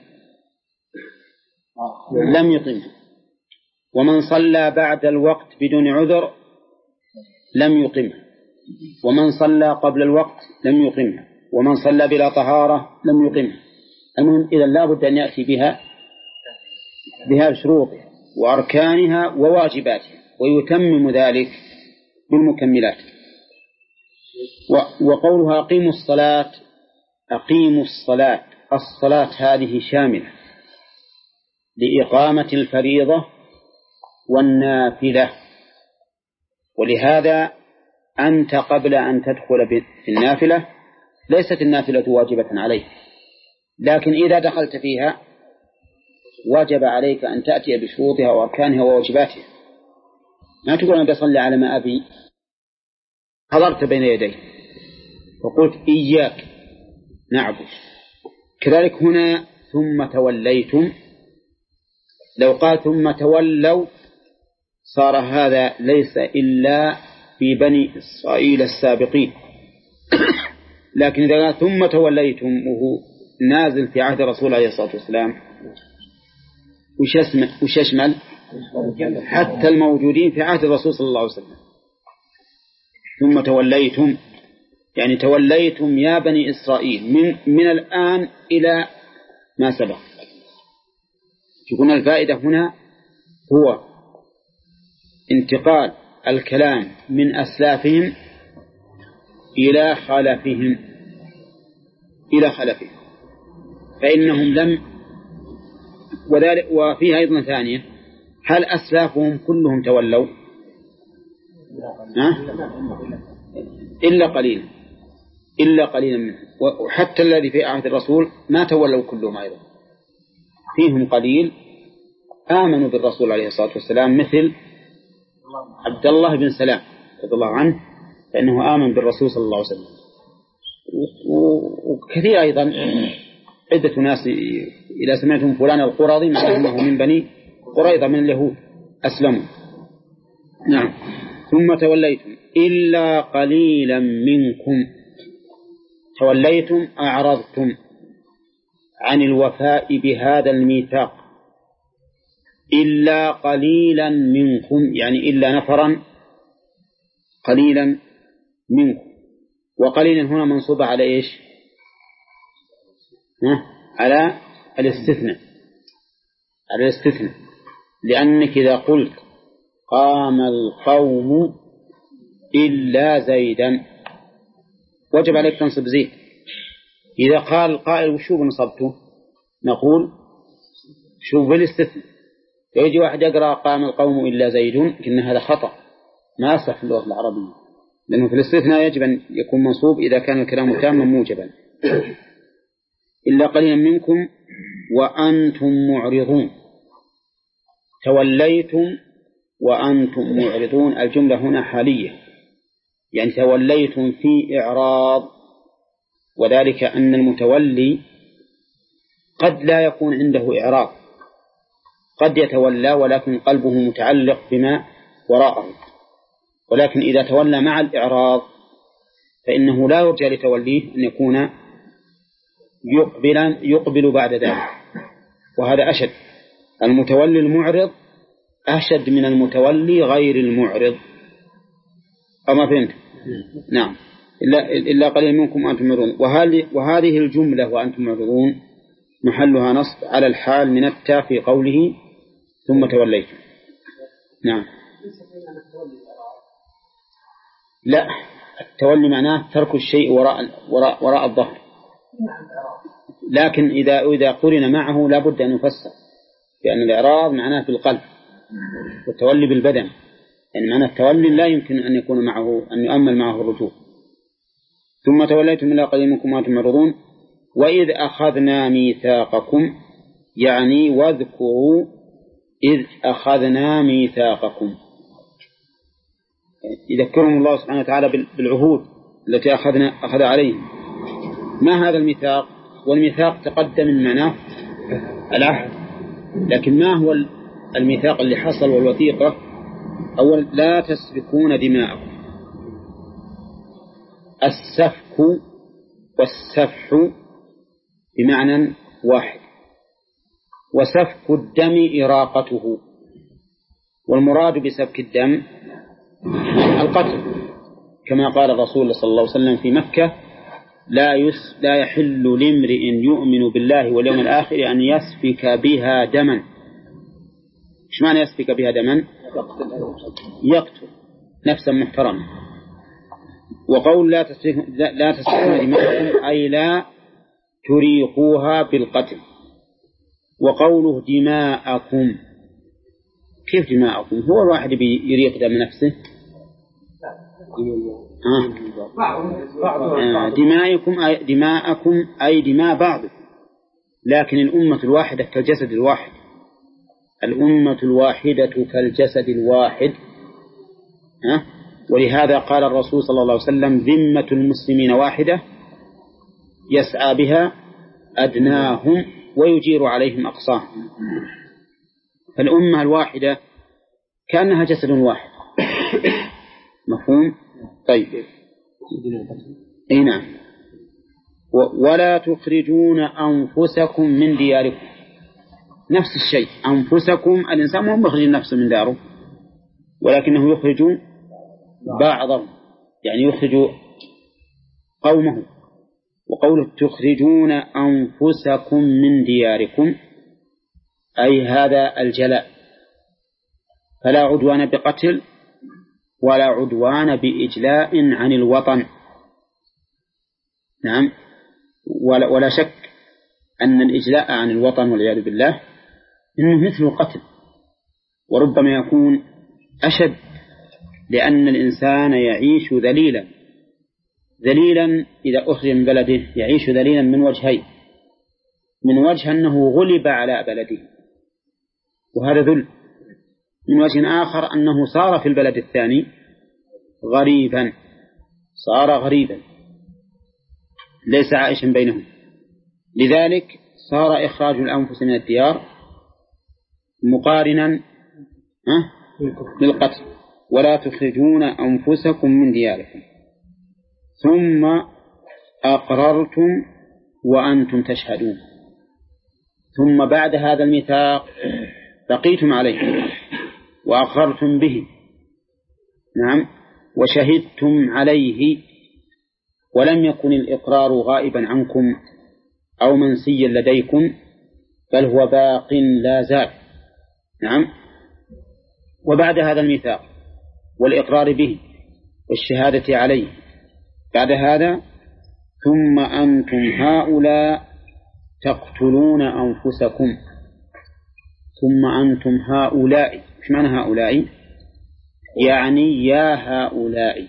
لم يقمها، ومن صلى بعد الوقت بدون عذر لم يقمها، ومن صلى قبل الوقت لم يقمها، ومن صلى بلا طهارة لم يقمها. المهم إذا لا بد أن يأتي بها بها شروطها وأركانها وواجباتها، ويتمم ذلك بالمكملات. وقولها أقيموا الصلاة أقيموا الصلاة الصلاة هذه شاملة لإقامة الفريضة والنافلة، ولهذا أنت قبل أن تدخل في النافلة ليست النافلة واجبة عليك، لكن إذا دخلت فيها وجب عليك أن تأتي بشروطها وأركانها وواجباتها. ما تقول أنا بصلي على ما أبي، حضرت بين يدي وقلت إياك نعبد. كذلك هنا ثم توليتم، لو قال ثم تولوا صار هذا ليس إلا في بني إسرائيل السابقين، لكن إذا قال ثم توليتم وهو نازل في عهد الرسول عليه الصلاة والسلام وش يشمل؟ حتى الموجودين في عهد الرسول صلى الله عليه وسلم. ثم توليتم يعني توليتم يا بني إسرائيل من, من الآن إلى ما سبق. يكون الفائدة هنا هو انتقال الكلام من أسلافهم إلى خلفهم إلى خلفهم فإنهم لم وذلك. وفيها أيضا ثانية: هل أسلافهم كلهم تولوا؟ ها؟ إلا قليلا إلا قليلا منهم، وحتى الذي في عهد الرسول ما تولوا كلهم أيضا، فيهم قليل آمنوا بالرسول عليه الصلاة والسلام مثل عبد الله بن سلام رضي الله عنه، فإنه آمن بالرسول صلى الله عليه وسلم. وكثير أيضا عدة ناس إذا سمعتم فلان القرظي مع أنه من بني قريظة من اليهود أسلموا. نعم. ثم توليتم إلا قليلا منكم، توليتم أعرضتم عن الوفاء بهذا الميثاق. إلا قليلا منكم يعني إلا نفرا قليلا منكم. وقليلا هنا منصوبة على إيش؟ على الاستثناء على الاستثناء لأنك إذا قلت قام القوم إلا زيدا وجب عليك تنصب زيد. إذا قال قائل وشو بنصبته نقول شوف بالاستثناء. يجي واحد يقرأ قام القوم إلا زيد إن هذا خطأ ما يصح في اللغة العربية، لأنه في الاستثناء يجب أن يكون منصوب إذا كان الكلام تاما موجبا. إلا قليلا منكم وأنتم معرضون. توليتم وأنتم معرضون، الجملة هنا حالية يعني توليتم في إعراض، وذلك أن المتولي قد لا يكون عنده إعراض، قد يتولى ولكن قلبه متعلق بما وراءه، ولكن إذا تولى مع الإعراض فإنه لا يرجى لتوليه أن يكون يقبل, يقبل بعد ذلك، وهذا أشد. المتولي المعرض أشد من المتولي غير المعرض، أما فهمت؟ نعم. إلا, إلا قليل منكم أنتم معرضون. وهذه الجملة وأنتم معرضون محلها نصب على الحال من التاء في قوله ثم توليتم. نعم. لا، التولي معناه ترك الشيء وراء, وراء, وراء الظهر، لكن إذا, إذا قرن معه لا بد أن يفسر، لأن الإعراض معناه في القلب والتولي بالبدن، يعني معنى التولي لا يمكن أن يكون معه أن يؤمل معه الرجوع. ثم توليتم إلا قليل منكم وأنتم معرضون. وإذ أخذنا ميثاقكم، يعني واذكروا إذ أخذنا ميثاقكم، يذكرهم الله سبحانه وتعالى بالعهود التي أخذنا أخذ عليهم. ما هذا الميثاق؟ والميثاق تقدم من معناه العهد، لكن ما هو الميثاق اللي حصل والوثيقة؟ أولا لا تسفكون دماءكم. السفك والسفح بمعنى واحد، وسفك الدم إراقته، والمراد بسفك الدم القتل، كما قال الرسول صلى الله عليه وسلم في مكة: لا, يس لا يحل لامرئ يؤمن بالله واليوم الآخر أن يسفك بها دما. إيش معنى يسفك بها دما؟ يقتل نفسا محترمة. وقول لا تسفكون لا تسفكون دماءكم أي لا تريقوها بالقتل. وقوله دماءكم، كيف دماءكم؟ هو الواحد يريق دم نفسه؟ آه. دماءكم أي دماءكم أي دماء بعضكم، لكن الأمة الواحدة كالجسد الواحد. الأمة الواحدة كالجسد الواحد. ها؟ ولهذا قال الرسول صلى الله عليه وسلم: ذمة المسلمين واحدة يسعى بها أدناهم ويجير عليهم أقصاهم. فالأمة الواحدة كأنها جسد واحد. مفهوم؟ طيب. أي نعم. ولا تخرجون أنفسكم من دياركم، نفس الشيء. أنفسكم، الإنسان مو مخرج نفسه من داره، ولكنه يخرج بعضهم، يعني يخرج قومه. وقوله تخرجون أنفسكم من دياركم أي هذا الجلاء، فلا عدوان بقتل ولا عدوان بإجلاء عن الوطن. نعم. ولا, ولا شك أن الإجلاء عن الوطن والعياذ بالله إنه مثل القتل، وربما يكون أشد، لأن الإنسان يعيش ذليلا ذليلا إذا أخرج من بلده، يعيش ذليلا من وجهين: من وجه أنه غلب على بلده وهذا ذل، من وجه آخر أنه صار في البلد الثاني غريبا، صار غريبا ليس عائشا بينهم. لذلك صار إخراج الأنفس من الديار مقارنا بالقتل. ولا تخرجون أنفسكم من دياركم ثم أقررتم وأنتم تشهدون. ثم بعد هذا الميثاق بقيتم عليه وأقررتم به، نعم، وشهدتم عليه، ولم يكن الإقرار غائبا عنكم أو منسيا لديكم، بل هو باق لا زال. نعم. وبعد هذا الميثاق والإقرار به والشهادة عليه، بعد هذا ثم أنتم هؤلاء تقتلون أنفسكم. ثم أنتم هؤلاء، إيش معنى هؤلاء؟ يعني يا هؤلاء،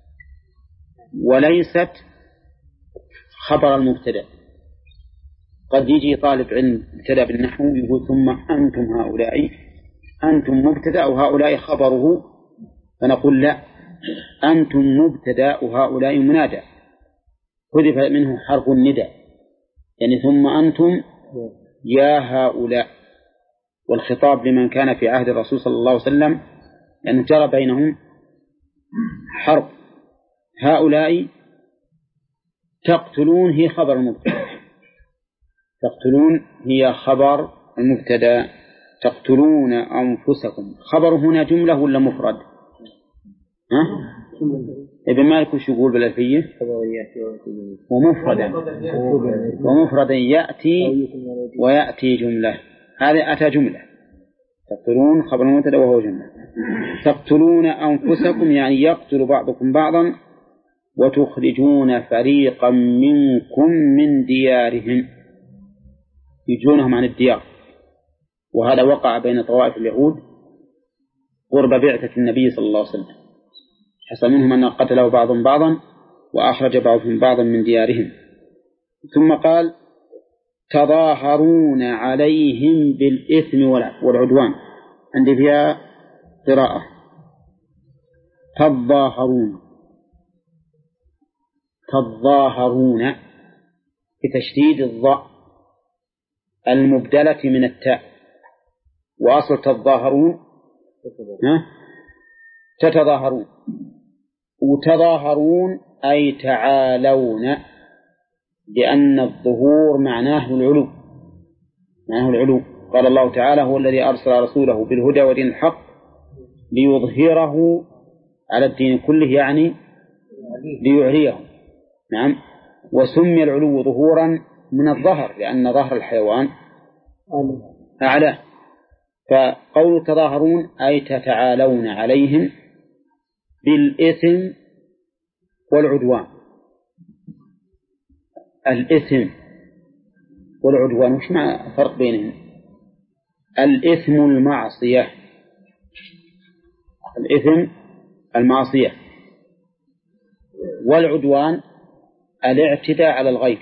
وليست خبر المبتدأ. قد يجي طالب علم ابتدأ بالنحو يقول ثم أنتم هؤلاء، أنتم مبتدأ وهؤلاء خبره، فنقول لا، أنتم مبتدأ وهؤلاء منادى، حذف منه حرف النداء، يعني ثم أنتم يا هؤلاء. والخطاب لمن كان في عهد الرسول صلى الله عليه وسلم، لأنه جرى بينهم حرب. هؤلاء تقتلون هي خبر المبتدأ، تقتلون هي خبر المبتدأ، تقتلون أنفسكم. خبر هنا جملة ولا مفرد؟ ها؟ ابن مالك وش يقول بالألفية؟ ومفردا ومفردا يأتي ويأتي جملة. هذا أتى جملة. تقتلون خبر المبتدأ وهو جملة. تقتلون أنفسكم يعني يقتل بعضكم بعضا، وتخرجون فريقا منكم من ديارهم، يجونهم عن الديار. وهذا وقع بين طوائف اليهود قرب بعثة النبي صلى الله عليه وسلم، حصل منهم أن قتلوا بعضهم بعضا وأخرج بعضهم بعضا من ديارهم. ثم قال تظاهرون عليهم بالإثم والعدوان. عندي فيها قراءة تظاهرون تظاهرون بتشديد الضاء المبدلة من التاء، وأصل تظاهرون تتظاهرون، وتظاهرون أي تعالون، لأن الظهور معناه العلو، معناه العلو. قال الله تعالى هو الذي أرسل رسوله بالهدى ودين الحق ليظهره على الدين كله، يعني ليعليه. نعم. وسمي العلو ظهورا من الظهر، لأن ظهر الحيوان أعلى. فقول تظاهرون أي تتعالون عليهم بالإثم والعدوان. الإثم والعدوان وش مع فرق بينهم؟ الإثم المعصية، الإثم المعصية، والعدوان الاعتداء على الغير.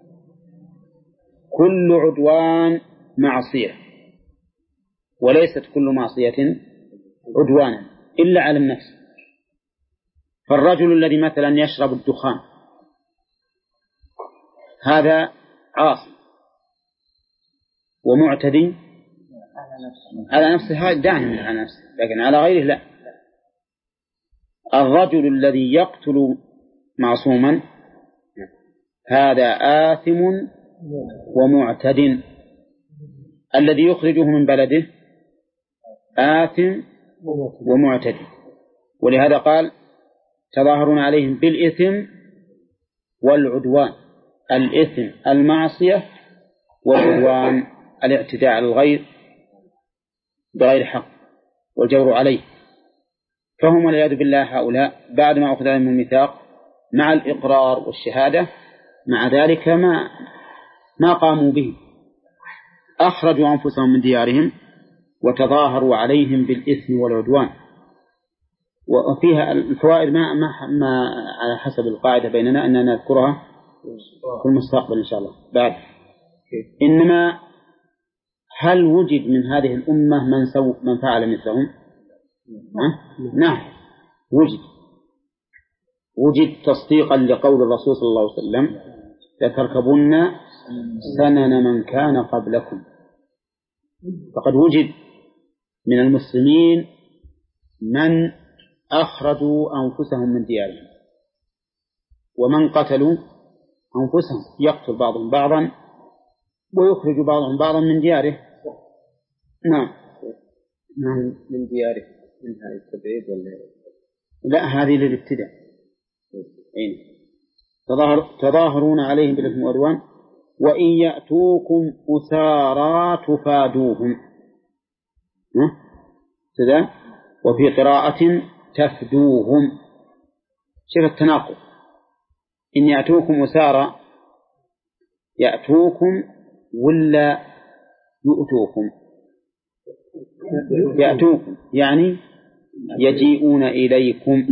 كل عدوان معصية، وليست كل معصية عدوانا إلا على النفس. فالرجل الذي مثلا يشرب الدخان هذا عاصي ومعتدي على نفسه، هذا داعي على نفسه، لكن على غيره لا. الرجل الذي يقتل معصوما هذا آثم ومعتد، الذي يخرجه من بلده آثم ومعتد. ولهذا قال تظاهرون عليهم بالإثم والعدوان. الإثم المعصية، والعدوان الاعتداء على الغير بغير حق والجور عليه. فهم والعياذ بالله هؤلاء بعد ما أخذ عليهم الميثاق مع الإقرار والشهادة، مع ذلك ما ما قاموا به، أخرجوا أنفسهم من ديارهم وتظاهروا عليهم بالإثم والعدوان. وفيها الفوائد ما, ما, ما على حسب القاعدة بيننا أننا نذكرها في المستقبل إن شاء الله بعد. إنما هل وجد من هذه الأمة من سو من فعل مثلهم؟ نعم وجد. وجد تصديقا لقول الرسول صلى الله عليه وسلم لتركبن سنن من كان قبلكم. فقد وجد من المسلمين من أخرجوا أنفسهم من ديارهم، ومن قتلوا أنفسهم، يقتل بعضهم بعضا ويخرج بعضهم بعضا من دياره. نعم نعم من دياره. من هذه التبعيد ولا لا؟ هذه للابتداء. تظاهر تظاهرون عليهم بالإثم والعدوان وإن يأتوكم أسارى تفادوهم. كذا. وفي قراءة تفدوهم. شوف التناقض. إن يأتوكم أسارى يأتوكم ولا يؤتوكم؟ يأتوكم يعني يجيئون إليكم.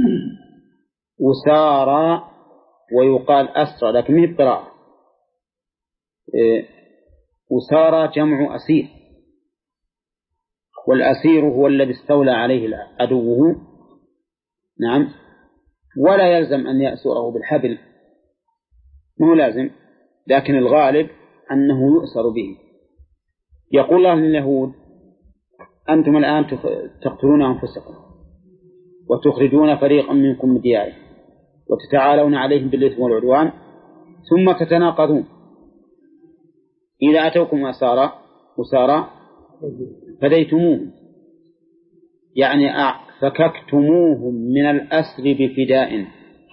أسارى ويقال أسرى، لكن ما هي بقراءة. أسارى جمع أسير، والأسير هو الذي استولى عليه عدوه. نعم. ولا يلزم أن يأسره بالحبل، مو لازم، لكن الغالب أنه يؤسر به. يقول الله لليهود أنتم الآن تقتلون أنفسكم وتخرجون فريقا منكم من ديارهم وتتعالون عليهم بالإثم والعدوان ثم تتناقضون. إذا أتوكم أسارى أسارى فديتموهم، يعني فككتموهم من الأسر بفداء،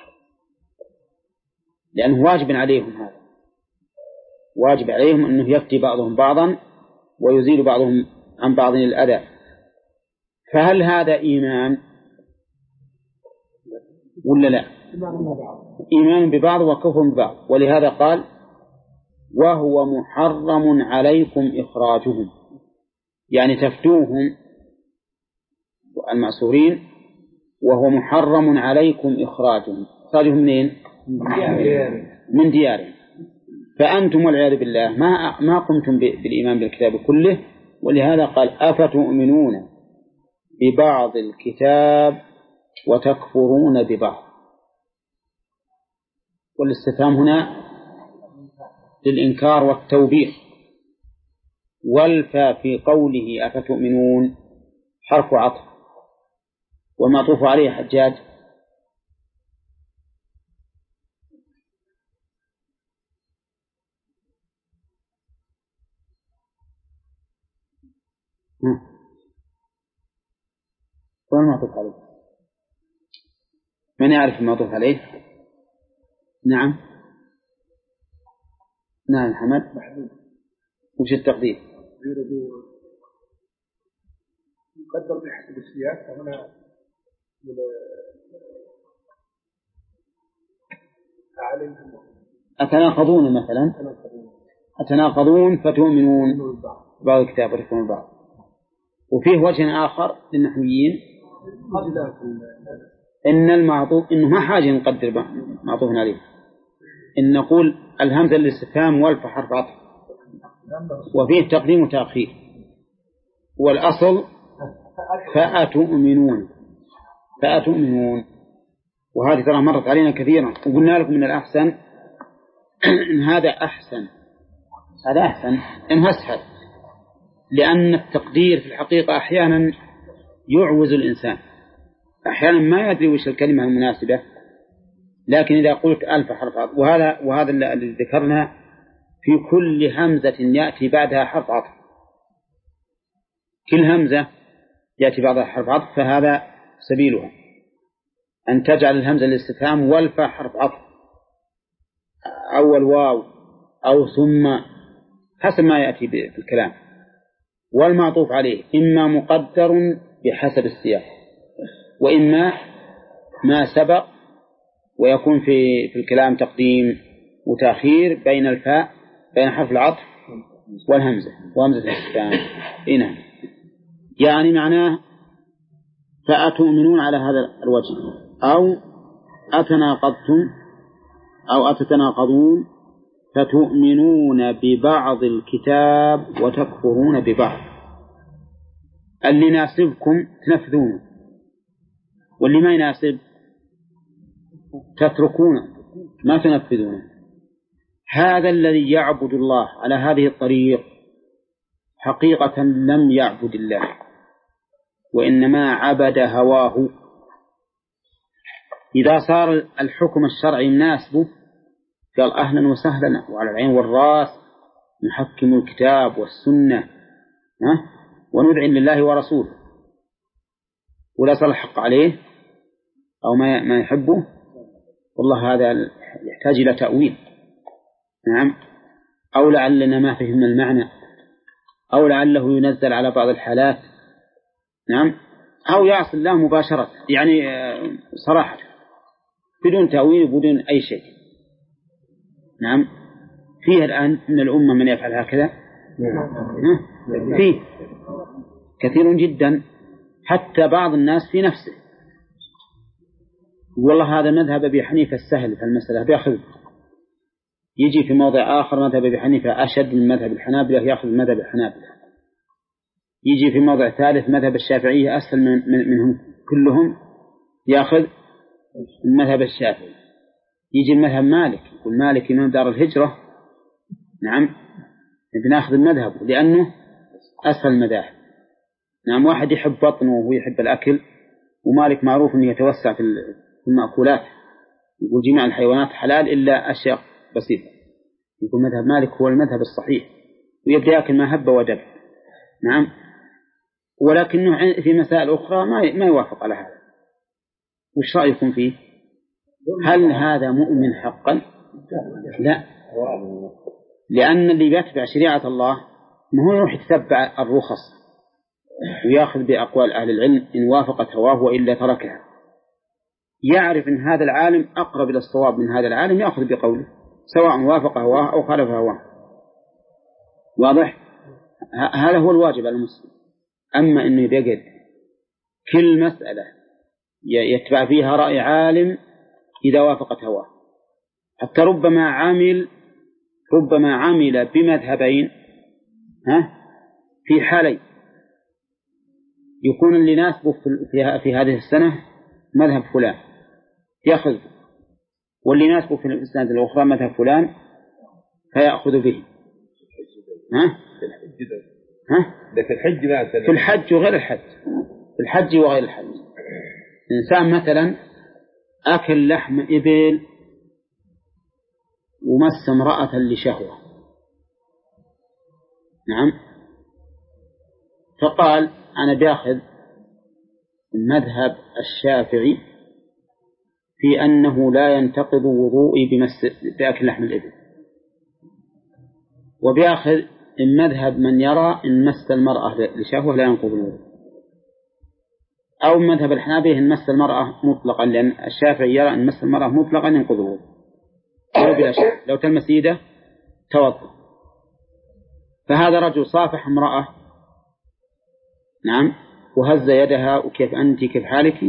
لأنه واجب عليهم، هذا واجب عليهم أنه يفتي بعضهم بعضا ويزيل بعضهم عن بعض الأذى. فهل هذا إيمان ولا لا؟ إيمان ببعض وكفر ببعض. ولهذا قال وهو محرم عليكم إخراجهم، يعني تفتوهم المأسورين وهو محرم عليكم إخراجهم. إخراجهم منين؟ من ديارهم. فأنتم والعياذ بالله ما ما قمتم بالإيمان بالكتاب كله، ولهذا قال أفتؤمنون ببعض الكتاب وتكفرون ببعض. والاستفهام هنا للإنكار والتوبيخ. والفا في قوله أفتؤمنون حرف عطف ومعطوف عليه حجاج وين المعطوف عليه؟ من يعرف المعطوف عليه؟ نعم نعم حمد. وش التقدير؟ يقدر بحسب السياق. وهنا أتناقضون مثلا، أتناقضون فتؤمنون بعض الكتاب وتكفرون بعض. وفيه وجه آخر للنحويين إن المعطوف إنه ما حاجة نقدر معطوف عليه، إن نقول الهمزة للاستفهام والف حرف عطف وفيه تقديم وتأخير، والأصل فأتؤمنون فأتؤمنون. وهذه ترى مرت علينا كثيرا، وقلنا لكم من الأحسن إن هذا أحسن، هذا أحسن إنه أسهل، لأن التقدير في الحقيقة أحيانا يعوز الإنسان، أحيانا ما يدري وش الكلمة المناسبة. لكن إذا قلت ألف حرف عطف، وهذا وهذا اللي ذكرنا في كل همزة يأتي بعدها حرف عطف، كل همزة يأتي بعدها حرف عطف، فهذا سبيلها أن تجعل الهمزة للاستفهام والفاء حرف عطف أول واو أو ثم حسب ما يأتي بالكلام، والمعطوف عليه إما مقدر بحسب السياق وإما ما سبق، ويكون في في الكلام تقديم وتأخير بين الفاء بين حرف العطف والهمزة وهمزة الاستفهام. هنا يعني معناه فأتؤمنون على هذا الوجه، أو أتناقضتم أو أتتناقضون فتؤمنون ببعض الكتاب وتكفرون ببعض. اللي يناسبكم تنفذونه، واللي ما يناسب تتركونه ما تنفذونه. هذا الذي يعبد الله على هذه الطريق حقيقة لم يعبد الله، وإنما عبد هواه. إذا صار الحكم الشرعي يناسبه قال أهلا وسهلا وعلى العين والرأس، نحكم الكتاب والسنة وندعي لله ورسوله. ولا صار الحق عليه أو ما ما يحبه، والله هذا يحتاج إلى تأويل. نعم، أو لعلنا ما فهمنا المعنى، أو لعله ينزل على بعض الحالات. نعم، أو يعصي الله مباشرة، يعني صراحة بدون تأويل وبدون أي شيء. نعم، فيه الآن من الأمة من يفعل هكذا، فيه كثير جدا، حتى بعض الناس في نفسه والله هذا مذهب أبي حنيفة السهل في المسألة بيأخذ، يجي في موضع آخر مذهب أبي حنيفة أشد من مذهب الحنابلة يأخذ مذهب الحنابلة، يجي في موضع ثالث مذهب الشافعية أسهل من منهم كلهم يأخذ المذهب الشافعي، يجي المذهب مالك يقول مالك إمام دار الهجرة، نعم بناخذ المذهب لأنه أسهل المذاهب. نعم، واحد يحب بطنه وهو يحب الأكل، ومالك معروف أنه يتوسع في المأكولات، يقول جميع الحيوانات حلال إلا أشياء بسيطة، يقول مذهب مالك هو المذهب الصحيح ويبدأ يأكل ما هب ودب. نعم. ولكنه في مسائل أخرى ما ما يوافق على هذا. وش رأيكم فيه؟ هل هذا مؤمن حقا؟ لا، لأن اللي يتبع شريعة الله ما هو يروح يتبع الرخص ويأخذ بأقوال أهل العلم إن وافقت هواه وإلا تركها. يعرف أن هذا العالم أقرب إلى الصواب من هذا العالم يأخذ بقوله سواء وافق هواه أو خالف هواه. واضح؟ هذا هو الواجب على المسلم. أما أنه يقعد كل مسألة يتبع فيها رأي عالم إذا وافقت هواه، حتى ربما عمل ربما عمل بمذهبين ها في حالين، يكون اللي يناسبه في, في هذه السنة مذهب فلان يأخذ، واللي يناسبه في السنة الأخرى مذهب فلان فيأخذ به. ها؟ ها؟ في الحج لا في الحج وغير الحج، في الحج وغير الحج. إنسان مثلا أكل لحم إبل ومس امرأة لشهوة، نعم، فقال أنا بأخذ المذهب الشافعي في أنه لا ينتقض وضوئي بمس بأكل لحم الإبل، وبأخذ المذهب من يرى إن مس المرأة لشهوة لا ينقض الوضوء، أو مذهب الحنابلة إن مس المرأة مطلقا، لأن الشافعي يرى إن مس المرأة مطلقا ينقض الوضوء أو بلا شك، لو تلمس يده توضأ. فهذا رجل صافح امرأة، نعم، وهز يدها وكيف أنت كيف حالك،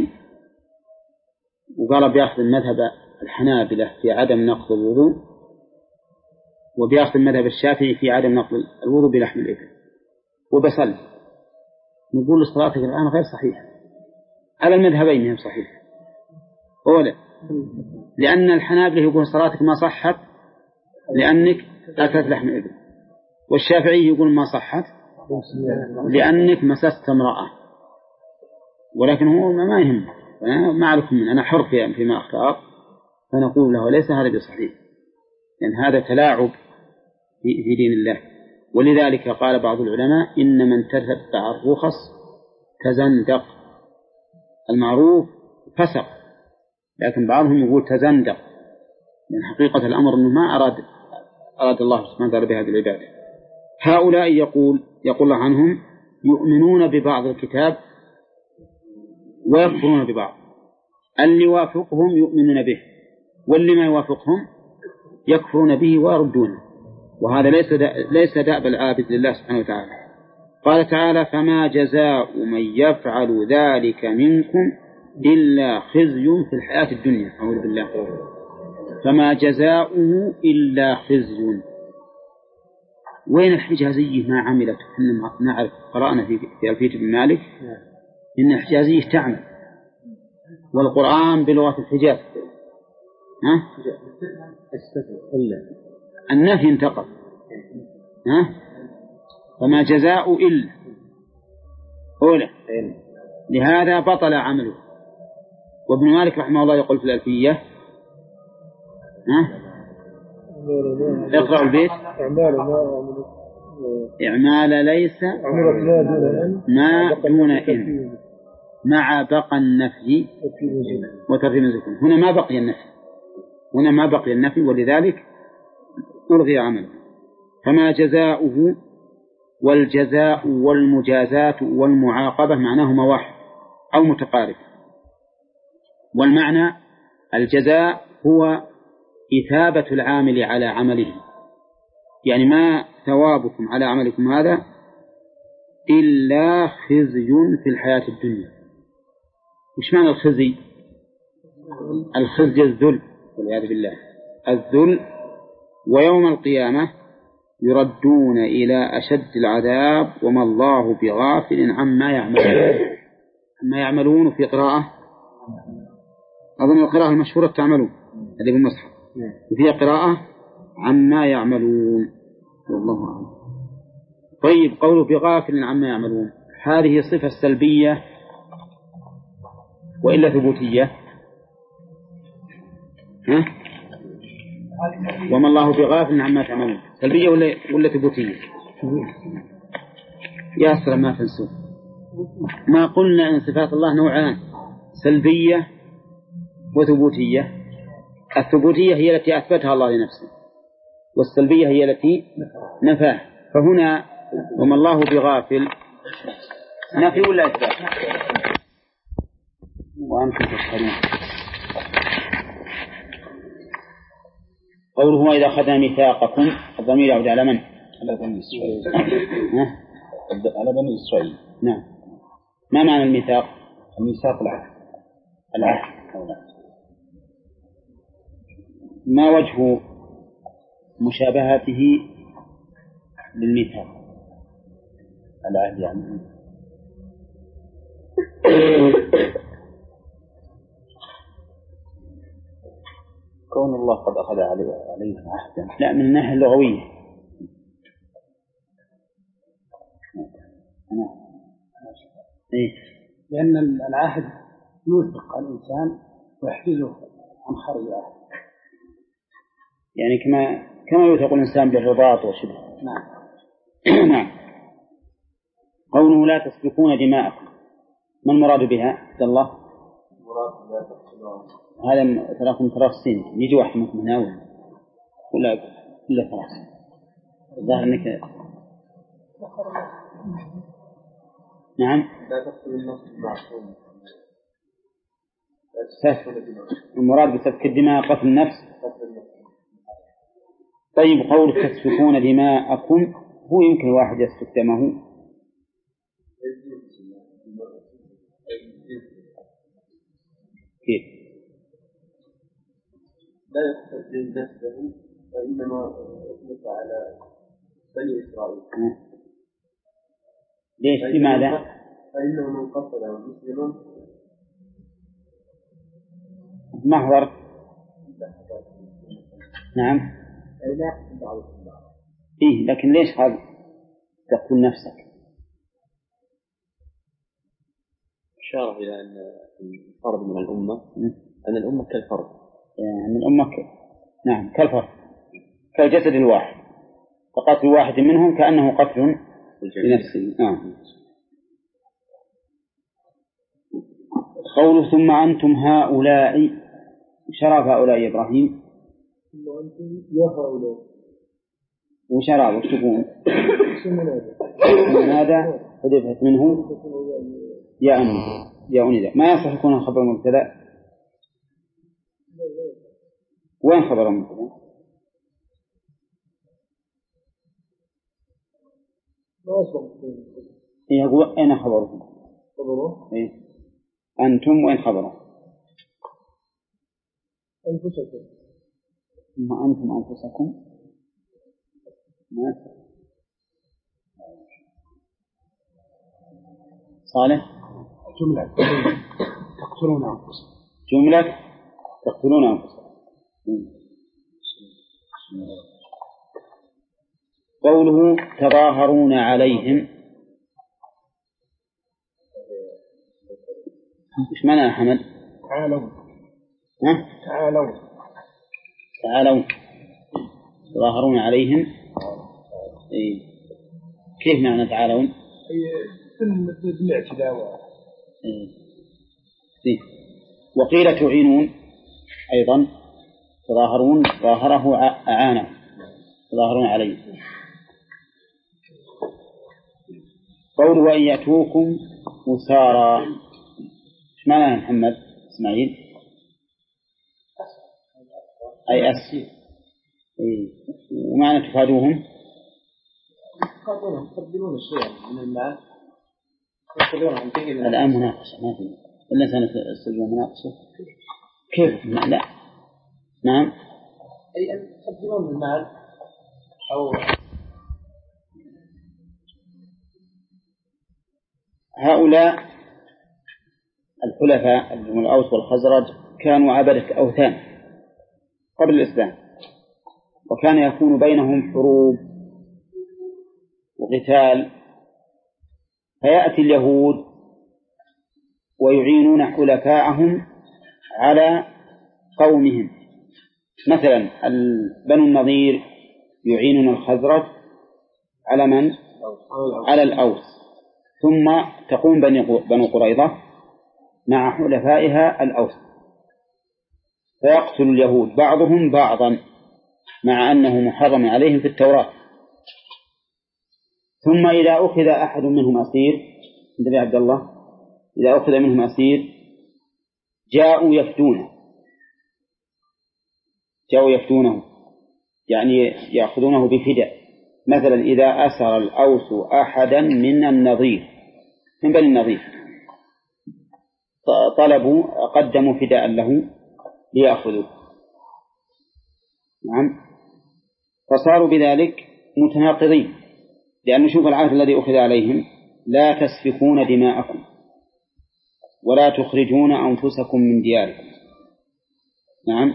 وقال بيأخذ المذهب الحنابلة في عدم نقض الوضوء، وبيأخذ المذهب الشافعي في عدم نقض الوضوء بلحم الإبل، وبصل. نقول صلاتك الآن غير صحيحة على المذهبين، هم صحيح أولا، لأن الحنابلة يقول صلاتك ما صحت لأنك أكلت لحم الإبل، والشافعي يقول ما صحت لأنك مسست امرأة. ولكن هو ما يهم، ما أعرف من أنا حر فيما أختار، فنقول له ليس هذا بصحيح، لأن هذا تلاعب في دين الله. ولذلك قال بعض العلماء إن من تتبع الرخص تزندق. المعروف فسق، لكن بعضهم يقول تزندق، لأن حقيقة الأمر أنه ما أراد أراد الله سبحانه وتعالى بهذه العبادة. هؤلاء يقول يقول الله عنهم يؤمنون ببعض الكتاب ويكفرون ببعض، اللي يوافقهم يؤمنون به، واللي ما يوافقهم يكفرون به ويردونه، وهذا ليس ليس دأب العابد لله سبحانه وتعالى. قال تعالى فما جزاء من يفعل ذلك منكم إلا خزي في الحياة الدنيا. أعوذ بالله. فما جزاؤه إلا خزي. وين الحجازية ما عملت؟ إحنا نعرف قرأنا في في ألفية بن مالك إن الحجازية تعمل، والقرآن بلغة الحجاز. ها؟ النفي انتقض. ها؟ فما جزاء إلا أولى، لهذا بطل عمله. وابن مالك رحمه الله يقول في الألفية ها؟ اقرأوا البيت إعمال ليس ما دون إن مع بقى النفي وترتيب الذكر. هنا ما بقي النفي، هنا ما بقي النفي، ولذلك ألغي عمله. فما جزاؤه، والجزاء والمجازاة والمعاقبة معناهما واحد أو متقارب. والمعنى الجزاء هو إثابة العامل على عمله، يعني ما ثوابكم على عملكم هذا إلا خزي في الحياة الدنيا. وش معنى الخزي؟ الخزي الذل والعياذ بالله، الذل. ويوم القيامة يردون إلى أشد العذاب وما الله بغافل عما يعملون. عما يعملون في قراءة أظن القراءة المشهورة تعملون هذه بالمصحف، وفي قراءة عما يعملون والله أعلم. طيب قوله بغافل عما يعملون هذه صفة سلبية وإلا ثبوتية؟ ها؟ وما الله بغافل عما تعملون سلبية ولا ولا ثبوتية؟ ياسر ما تنسوا ما قلنا إن صفات الله نوعان سلبية وثبوتية. الثبوتية هي التي أثبتها الله لنفسه والسلبية هي التي نفاه. فهنا وما الله بغافل نفي ولا إثبات؟ وأنتم تسألون. قوله إذا أخذنا ميثاقكم الضمير يعود على من؟ على بني إسرائيل. على بني إسرائيل. نعم. ما معنى الميثاق؟ الميثاق العهد. العهد. ما وجه مشابهته للميثاق؟ العهد يعني كون الله قد أخذ عليه علينا عهدا. لا من الناحية اللغوية. إيه؟ لأن العهد يوثق الإنسان ويحجزه عن خارج العهد. يعني كما كما يوثق الإنسان بالرباط وشبه. نعم. نعم. قوله لا تسفكون دماءكم ما المراد بها عبد الله؟ المراد لا تقتلون. هذا تراكم ثلاث سنين يجي واحد منكم هنا ولا ولا ثلاث. الظاهر انك نعم. لا تقتل النفس المعصومة. المراد بسفك الدماء قتل النفس. طيب قول تسفكون دماءكم هو يمكن واحد يسفك دمه؟ كيف؟ لا يقتل نفسه وإنما يطلق على بني إسرائيل. ليش؟ لماذا؟ فإنه من قتل مسلما محضر. نعم. أي لا يقتل بعضهم بعضا. إيه لكن ليش قال تقتل نفسك؟ إشارة إلى أن الفرد من الأمة أن الأمة كالفرد يعني الأمة ك... نعم كالفرد كالجسد الواحد فقتل واحد منهم كأنه قتل لنفسه. آه. قوله ثم أنتم هؤلاء شرف هؤلاء يا إبراهيم ثم أنتم يا هؤلاء وشراب وشتكون هذا حدثت منه يا أني يا أني ما يصح يكون خبر مبتدأ. وين خبر مبتدأ؟ يقول أين خبركم؟ خبره إيه؟ أنتم وين خبره؟ أنفسكم. ما أنتم أنفسكم ما صالح جملة تقتلون أنفسكم. جملة تقتلون أنفسكم. قوله تظاهرون عليهم إيش معنى يا حمد؟ تعالوا. ها؟ تعالوا. تعالوا تظاهرون عليهم. إيه. كيف معنى تعالون؟ هي بالاعتداء. إيه. وقيل تعينون أيضا تظاهرون ظاهره أعانه تظاهرون عليه. قوله وإن يأتوكم أسارى إيش معنى محمد إسماعيل؟ أي أس. إيه. ومعنى تفادوهم تقدمون الشيء من المال. الآن مناقشة ما في إلا سنستجيب مناقشة كيف؟ لا نعم أي أن تقدمون المال أو هؤلاء الحلفاء من الأوس والخزرج كانوا عبدة أوثان قبل الإسلام وكان يكون بينهم حروب وقتال فيأتي اليهود ويعينون حلفاءهم على قومهم مثلا بنو النضير يعينون الخزرج على من؟ على الأوس. ثم تقوم بنو قريظة مع حلفائها الأوس فيقتل اليهود بعضهم بعضا مع أنه محرم عليهم في التوراة. ثم إذا أخذ أحد منهم أسير، انتبه يا عبد الله، إذا أخذ منهم أسير جاءوا يفتونه جاءوا يفتونه يعني يأخذونه بفداء. مثلا إذا أسر الأوس أحدا من النظير من بني النظير طلبوا قدموا فداء له ليأخذوا، نعم، فصاروا بذلك متناقضين، لأن شوف العهد الذي أخذ عليهم: لا تسفكون دماءكم ولا تخرجون أنفسكم من دياركم. نعم.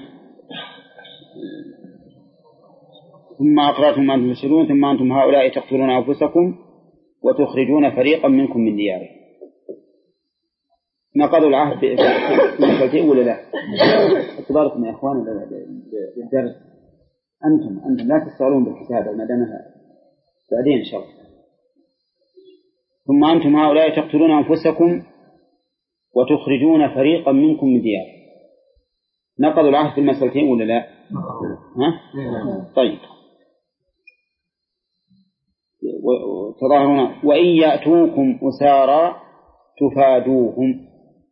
ثم أقررتم أن تفسدون ثم أنتم هؤلاء تقتلون أنفسكم وتخرجون فريقا منكم من ديارهم. نقضوا العهد بالمسلتين ولا لا؟ اعتباركم يا إخوان بالدرس، أنتم أنتم لا تستغلون بالكتابة ما دامها بعدين إن شاء الله. ثم أنتم هؤلاء تقتلون أنفسكم وتخرجون فريقا منكم من ديارهم. نقضوا العهد بالمسلتين ولا لا؟ ها؟ طيب. تظاهرون وإن يأتوكم أسارى تفادوهم،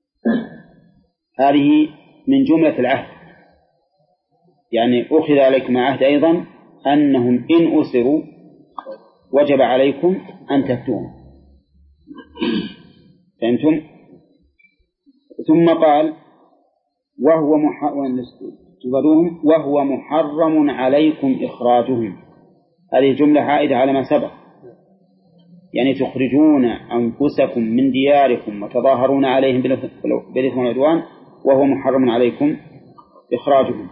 هذه من جملة العهد، يعني أخذ عليكم عهد أيضا أنهم إن أسروا وجب عليكم أن تفتوهم. فهمتم؟ ثم قال وهو تفادوهم وهو محرم عليكم إخراجهم. هذه جملة عائدة على ما سبق، يعني تخرجون أنفسكم من دياركم وتظاهرون عليهم بالإثم والعدوان وهو محرم عليكم إخراجهم.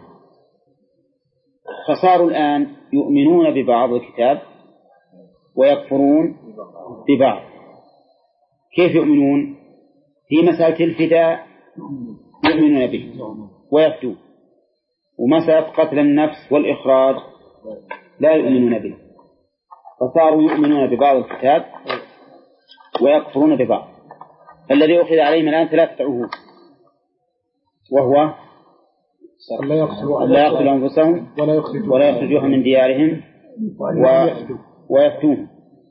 فصاروا الآن يؤمنون ببعض الكتاب ويكفرون ببعض. كيف يؤمنون؟ في مسألة الفداء يؤمنون به ويفتون، ومسألة قتل النفس والإخراج لا يؤمنون به، فصاروا يؤمنون ببعض الكتاب ويكفرون ببعض. الذي أخذ عليهم الآن ثلاثة عهود، وهو لا يقتلوا أنفسهم ولا يخرجوهم من ديارهم ويفتون،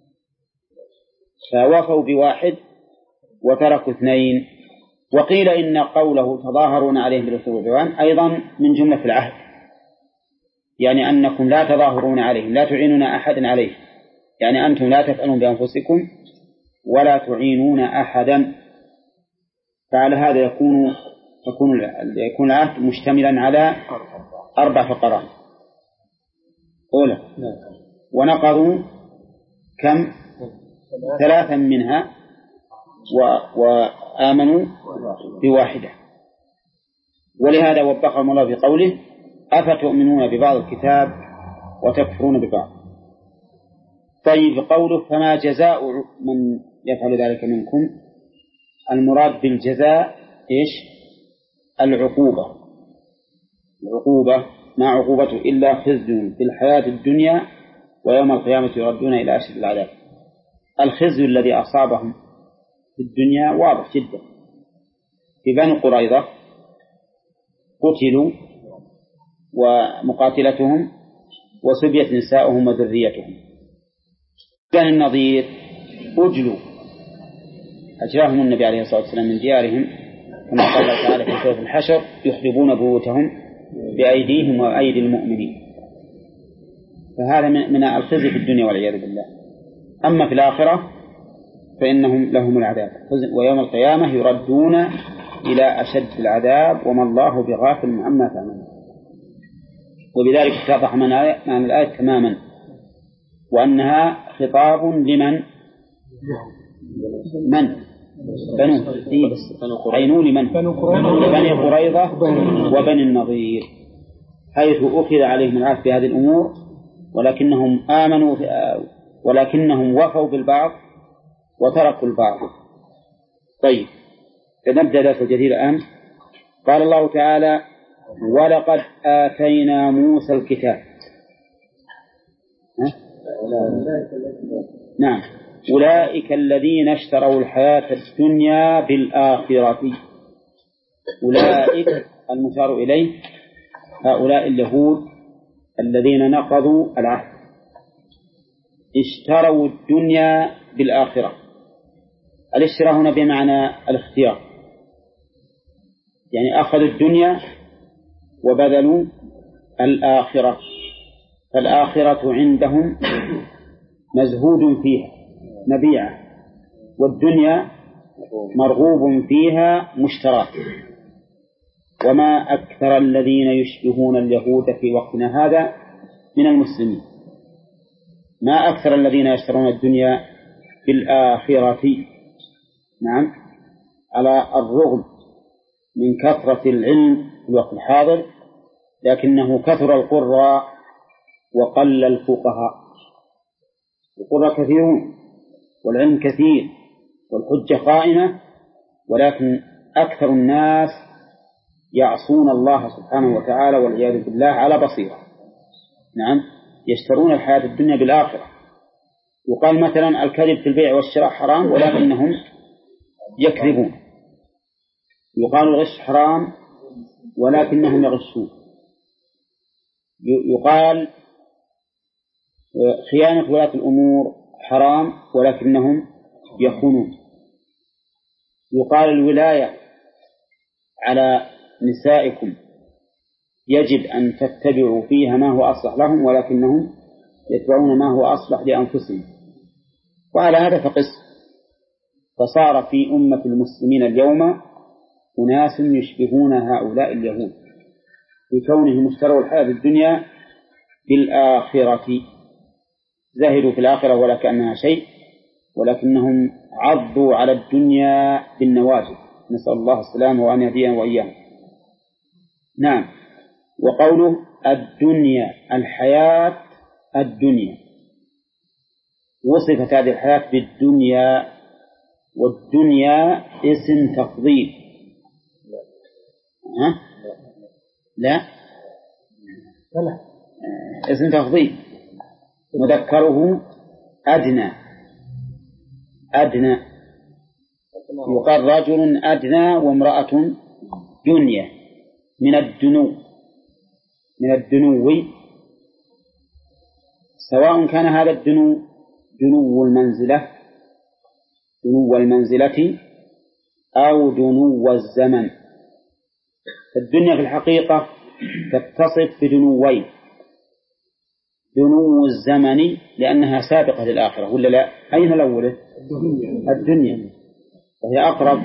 فوافوا بواحد وتركوا اثنين. وقيل إن قوله تظاهرون عليهم بالإثم والعدوان أيضا من جملة العهد، يعني أنكم لا تظاهرون عليهم، لا تعينون أحدا عليه، يعني أنتم لا تفعلون بأنفسكم ولا تعينون أحدا. فعلى هذا يكون يكون يكون العهد مشتملا على أربع فقرات. أولى ونقضوا كم؟ ثلاثا منها وآمنوا بواحدة. ولهذا وبخهم الله في قوله أفتؤمنون ببعض الكتاب وتكفرون ببعض. طيب قوله فما جزاء من يفعل ذلك منكم، المراد بالجزاء إيش؟ العقوبة. العقوبة ما عقوبته إلا خزي في الحياة الدنيا ويوم القيامة يردون إلى أشد العذاب. الخزي الذي أصابهم في الدنيا واضح جدا. في بني قريظة قتلوا ومقاتلتهم وسبيت نساؤهم وذريتهم. بني النضير أجلوا أجلاهم النبي عليه الصلاة والسلام من ديارهم كما قال الله تعالى في سورة الحشر يخربون بيوتهم بأيديهم وأيدي المؤمنين. فهذا من الخزي في الدنيا والعياذ بالله. أما في الآخرة فإنهم لهم العذاب، ويوم القيامة يردون إلى أشد العذاب وما الله بغافل عما تعملون. وبذلك اتضح معنى الآية تماما، وأنها خطاب لمن؟ من؟ بنو إيه عينوا لمن؟ بني قريظة وبني النضير، حيث أخذ عليهم العهد في هذه الأمور، ولكنهم آمنوا ولكنهم وفوا بالبعض وتركوا البعض. طيب فنبدأ درس الجديد الآن. قال الله تعالى ولقد آتينا موسى الكتاب. نعم أولئك الذين اشتروا الحياة الدنيا بالآخرة. أولئك المشار إليه هؤلاء اليهود الذين نقضوا العهد، اشتروا الدنيا بالآخرة. الاشتراء هنا بمعنى الاختيار، يعني أخذوا الدنيا وبذلوا الآخرة، فالآخرة عندهم مزهود فيها مبيعة، والدنيا مرغوب فيها مشتراه. وما أكثر الذين يشبهون اليهود في وقتنا هذا من المسلمين، ما أكثر الذين يشترون الدنيا بالآخرة. نعم، على الرغم من كثرة العلم في الوقت الحاضر، لكنه كثر القراء وقل الفقهاء. القراء كثيرون والعلم كثير والحجة قائمة، ولكن أكثر الناس يعصون الله سبحانه وتعالى والعياذ بالله على بصيرة. نعم، يشترون الحياة الدنيا بالآخرة. يقال مثلا الكذب في البيع والشراء حرام ولكنهم يكذبون، يقال الغش حرام ولكنهم يغشون، يقال خيانة ولاة الأمور حرام ولكنهم يخونون، يقال الولاية على نسائكم يجب أن تتبعوا فيها ما هو أصلح لهم ولكنهم يتبعون ما هو أصلح لأنفسهم. وعلى هذا فقس، فصار في أمة المسلمين اليوم أناس يشبهون هؤلاء اليهود بكونهم اشتروا الحياة الدنيا بالآخرة، زهدوا في الآخرة ولا كأنها شيء، ولكنهم عضوا على الدنيا بالنواجذ، نسأل الله السلامة وأن يهدينا وإياهم. نعم. وقوله الدنيا الحياة الدنيا، وصفت هذه الحياة بالدنيا، والدنيا اسم تفضيل. ها؟ لا لا اسم تفضيل، مذكره أدنى. أدنى يقال رجل أدنى وامرأة دنيا، من الدنو، من الدنو، سواء كان هذا الدنو دنو المنزلة دنو المنزلة أو دنو الزمن. الدنيا في الحقيقة تتصف بدنوين، دنو الزمن لأنها سابقة للآخرة ولا لا؟ أين الأولى؟ الدنيا وهي أقرب،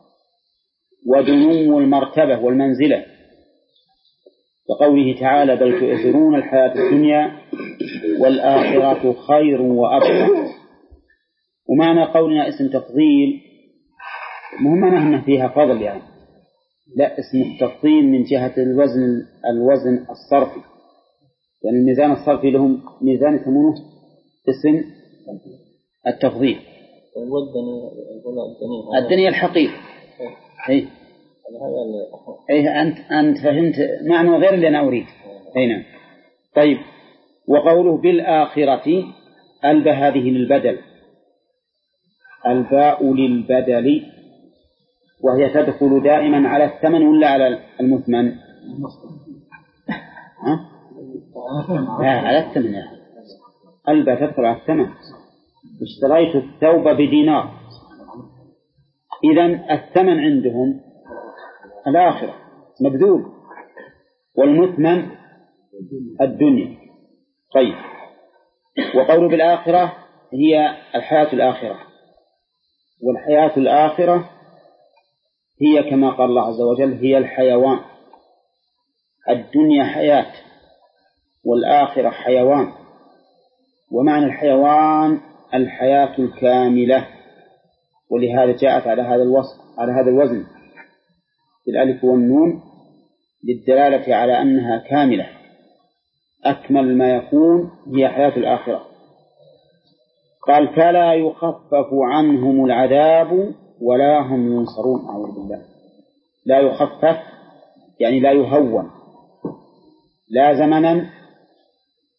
ودنو المرتبة والمنزلة، وقوله تعالى بل تؤثرون الحياة الدنيا والآخرة خير وأبقى. ومعنى قولنا اسم تفضيل مهم معناه فيها فضل، يعني لا، اسم التفضيل من جهة الوزن الوزن الصرفي، يعني الميزان الصرفي لهم ميزان يسمونه اسم التفضيل. الدنيا الحقير. أي أي أنت أنت فهمت معنى غير اللي أنا أريد. أي نعم. طيب، وقوله بالآخرة الباء هذه للبدل، الباء للبدل، وهي تدخل دائما على الثمن ولا على المثمن؟ ها؟ لا، على الثمن. الباء تدخل على الثمن. اشتريت الثوب بدينار، إذن الثمن عندهم الآخرة مبذول، والمثمن الدنيا. طيب، وقول بالآخرة هي الحياة الآخرة، والحياة الآخرة هي كما قال الله عز وجل هي الحيوان. الدنيا حياة والآخرة حيوان، ومعنى الحيوان الحياة الكاملة، ولهذا جاءت على هذا الوصف على هذا الوزن بالألف والنون للدلالة على أنها كاملة، أكمل ما يكون هي حياة الآخرة. قال فلا يخفف عنهم العذاب ولا هم ينصرون. أعوذ بالله. لا يخفف يعني لا يهون، لا زمنا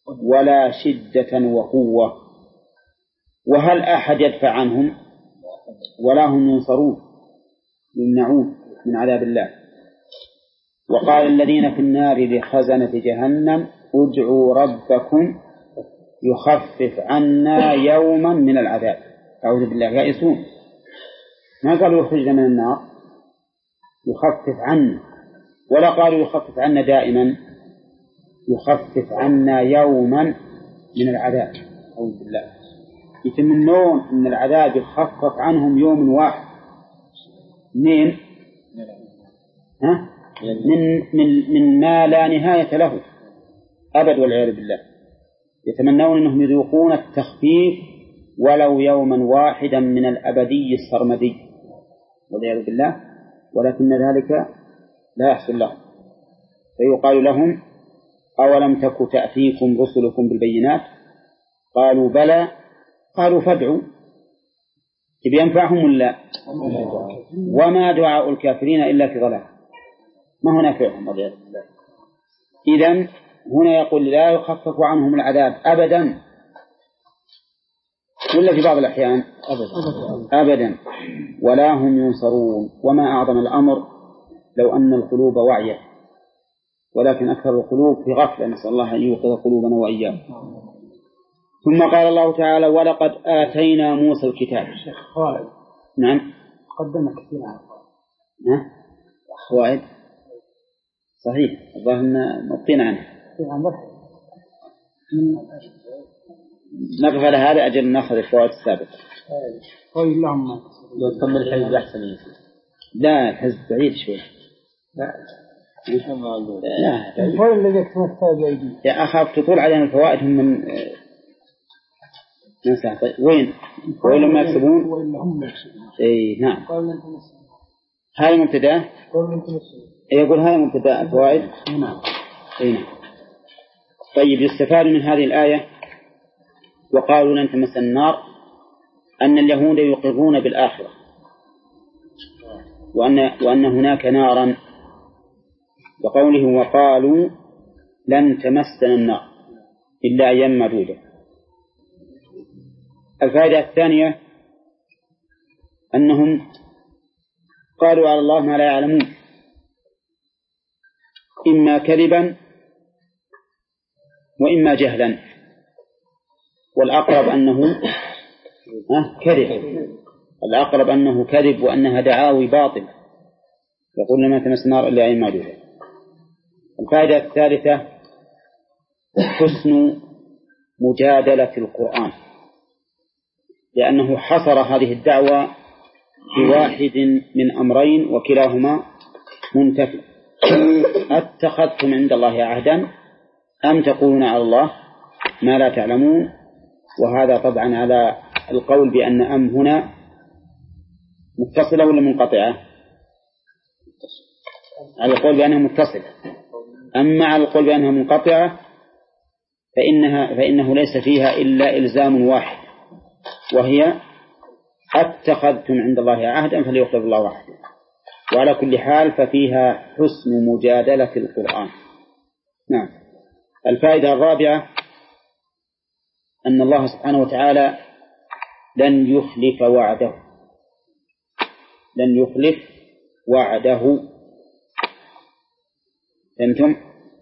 ولا شدة وقوة. وهل أحد يدفع عنهم؟ ولا هم ينصرون يمنعون من عذاب الله. وقال الذين في النار لخزنة جهنم ادعوا ربكم يخفف عنا يوما من العذاب. أعوذ بالله، يائسون، ما قالوا يخرجنا من النار، يخفف عنا، ولا قالوا يخفف عنا دائما، يخفف عنا يوما من العذاب. أعوذ بالله، يتمنون أن العذاب يخفف عنهم يوم واحد. من ها؟ من من من ما لا نهاية له أبد والعياذ بالله. يتمنون أنهم يذوقون التخفيف ولو يوما واحدا من الأبدي السرمدي والعياذ بالله، ولكن ذلك لا يحصل لهم. فيقال لهم أولم تك تأتيكم رسلكم بالبينات؟ قالوا بلى. قالوا فادعوا، تبي ينفعهم ولا؟ وما دعاء الكافرين إلا في ضلال، ما هو نافعهم والعياذ بالله. إذن هنا يقول لا يخفف عنهم العذاب أبدا، ولا في بعض الأحيان أبدا, أبدا. ولا هم ينصرون. وما أعظم الأمر لو أن القلوب واعية، ولكن أكثر القلوب في غفلة، نسأل الله أن يوقظ قلوبنا وإياه. ثم قال الله تعالى ولقد آتينا موسى الكتاب. نعم قدمنا كثير عن ها فوائد صحيح، الظاهر أن مبطين عنه. نقف على هذا أجل نأخذ الفوائد السابقة. طيب اللهم لو تكمل الحزب أحسن. لا الحزب بعيد شوي. لا لا الفوائد الذي يكتبون كتاب بأيدي. يا أخاف تطول علينا الفوائد هم من ننسى. طيب وين وين لما يكسبون؟ وإلا هم يكسبون. إيه نعم. قال أنت مسلم. هاي مبتدأ. قال أنت مسلم. يقول هاي مبتدأ الفوائد. نعم. إيه نعم. طيب يستفاد من هذه الآية وقالوا لن تمس النار أن اليهود يقرون بالآخرة، وأن وأن هناك نارا، وقوله وقالوا لن تمسنا النار إلا أيام معدودة. الفائدة الثانية أنهم قالوا على الله ما لا يعلمون، إما كذبا وإما جهلا، والأقرب أنه كذب، الأقرب أنه كذب وأنها دعاوي باطل، يقول لما تمس النار إلا أيام معدودة. الفائدة الثالثة حسن مجادلة القرآن، لأنه حصر هذه الدعوة في واحد من أمرين وكلاهما منتفي: أتخذتم عند الله عهدا أم تقولون على الله ما لا تعلمون. وهذا طبعا على القول بأن أم هنا متصلة ولا منقطعة؟ على القول بأنها متصلة. أما على القول بأنها منقطعة فإنها فإنه ليس فيها إلا إلزام واحد، وهي أتخذتم عند الله عهدا فليخلف الله عهدا. وعلى كل حال ففيها حسن مجادلة القرآن. نعم. الفائدة الرابعة أن الله سبحانه وتعالى لن يخلف وعده، لن يخلف وعده. فهمتم؟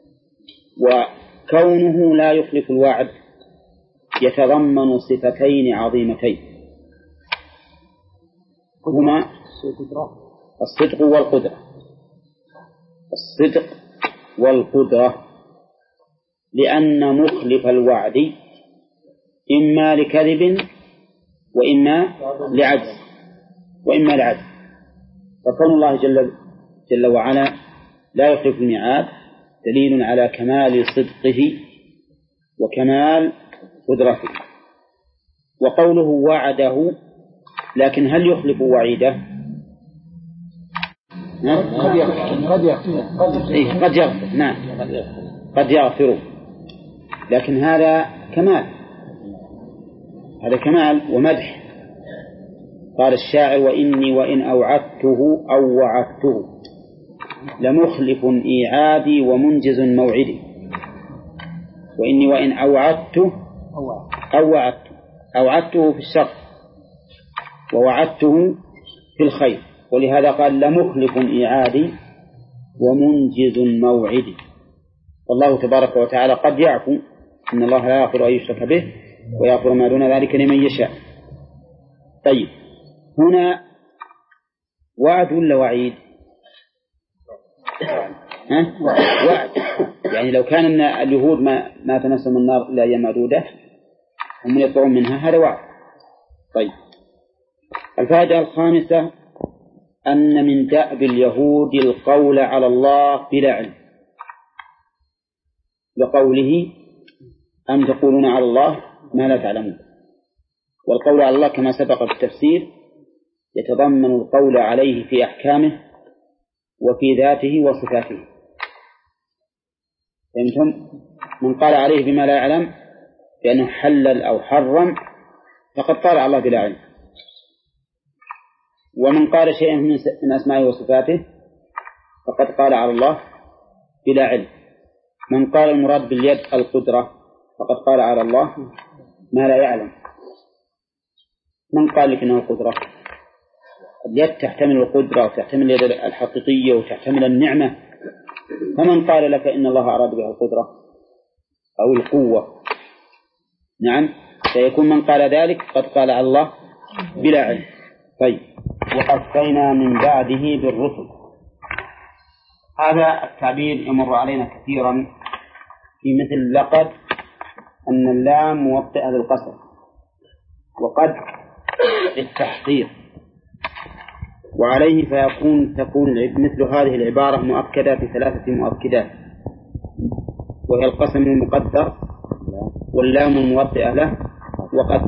وكونه لا يخلف الوعد يتضمن صفتين عظيمتين هما الصدق والقدرة. الصدق والقدرة، لأن مخلف الوعد إما لكذب وإما لعجز وإما لعجز. فكون الله جل, جل وعلا لا يخلف الميعاد دليل على كمال صدقه وكمال قدرته. وقوله وعده، لكن هل يخلف وعيده؟ قد يغفر قد يغفر إيه قد يغفر. نعم قد يغفر، لكن هذا كمال، هذا كمال ومدح. قال الشاعر وإني وإن أوعدته أو وعدته لمخلف إيعادي ومنجز موعدي. وإني وإن أوعدته أوعدته أوعدته في الشر ووعدته في الخير، ولهذا قال لمخلف إيعادي ومنجز موعدي. والله تبارك وتعالى قد يعفو، إن الله لا يغفر أن يشرك به ويغفر ما دون ذلك لمن يشاء. طيب، هنا وعد ولا وعيد؟ ها؟ وعد. يعني لو كان اليهود ما ما تمسهم النار إلا أيام معدودة هم يطلعون منها، هذا وعد. طيب، الفائدة الخامسة أن من دأب اليهود القول على الله بلا علم، لقوله أم تقولون على الله ما لا تعلمون. والقول على الله كما سبق في التفسير يتضمن القول عليه في أحكامه وفي ذاته وصفاته. فهمتم؟ من قال عليه بما لا يعلم بأنه حلل أو حرم فقد قال على الله بلا علم، ومن قال شيئا من أسمائه وصفاته فقد قال على الله بلا علم. من قال المراد باليد القدرة فقد قال على الله ما لا يعلم. من قال لك إنه القدرة؟ اليد تحتمل القدرة وتحتمل اليد الحقيقية وتحتمل النعمة، فمن قال لك إن الله أراد بها القدرة أو القوة؟ نعم، سيكون من قال ذلك قد قال على الله بلا علم. طيب، وقفينا من بعده بالرسل. هذا التعبير يمر علينا كثيرا في مثل لقد، أن اللام موطئة للقسم، وقد للتحقيق، وعليه فيكون تكون مثل هذه العبارة مؤكدة بثلاثة مؤكدات، وهي القسم المقدر واللام الموطئة له وقد.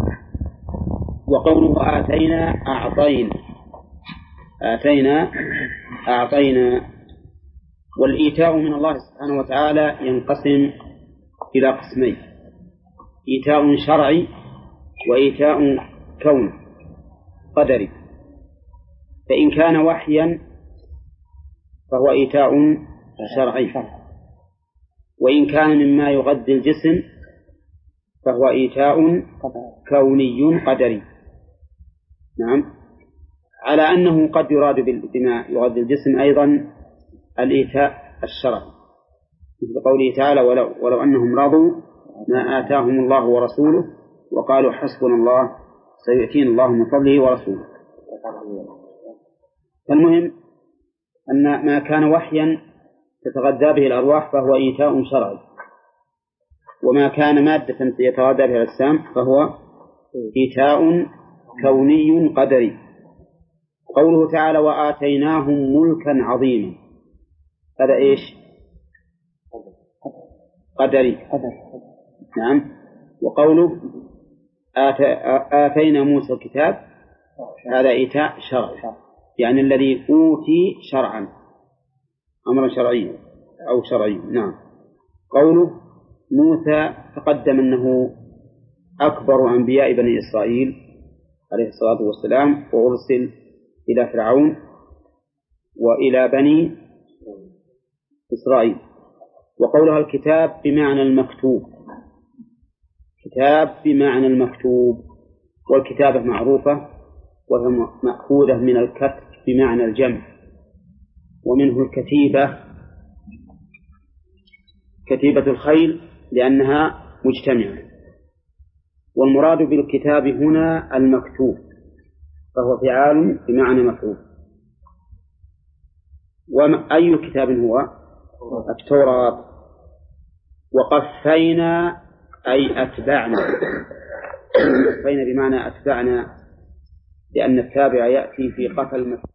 وقوله آتينا أعطينا آتينا أعطينا. والإيتاء من الله سبحانه وتعالى ينقسم إلى قسمين: إيتاء شرعي وإيتاء كوني قدري. فإن كان وحيا فهو إيتاء شرعي، وإن كان مما يغذي الجسم فهو إيتاء كوني قدري. نعم، على أنه قد يراد بما يغذي الجسم أيضا الإيتاء الشرعي، مثل قوله تعالى ولو, ولو أنهم رضوا ما آتاهم الله ورسوله وقالوا حسبنا الله سيؤتينا الله من فضله ورسوله. فالمهم أن ما كان وحيا تتغذى به الأرواح فهو إيتاء شرعي، وما كان مادة يتغذى بها الأجسام فهو إيتاء كوني قدري. قوله تعالى وآتيناهم ملكا عظيما، هذا إيش؟ قدري. نعم. وقوله آتينا موسى الكتاب، هذا إيتاء شرعي، يعني الذي أوتي شرعا، أمرا شرعيا أو شرعي. نعم. قوله موسى تقدم أنه أكبر أنبياء بني إسرائيل عليه الصلاة والسلام، وأرسل إلى فرعون وإلى بني إسرائيل. وقولها الكتاب بمعنى المكتوب، كتاب بمعنى المكتوب، والكتابة معروفة وهي مأخوذة من الكتب بمعنى الجمع، ومنه الكتيبة كتيبة الخيل لأنها مجتمعة. والمراد بالكتاب هنا المكتوب، فهو فعال بمعنى مفعول. وأي كتاب هو؟ التوراة. وقفينا أي أتبعنا، قفينا بمعنى أتبعنا، لأن التابع يأتي في قفا المفعول.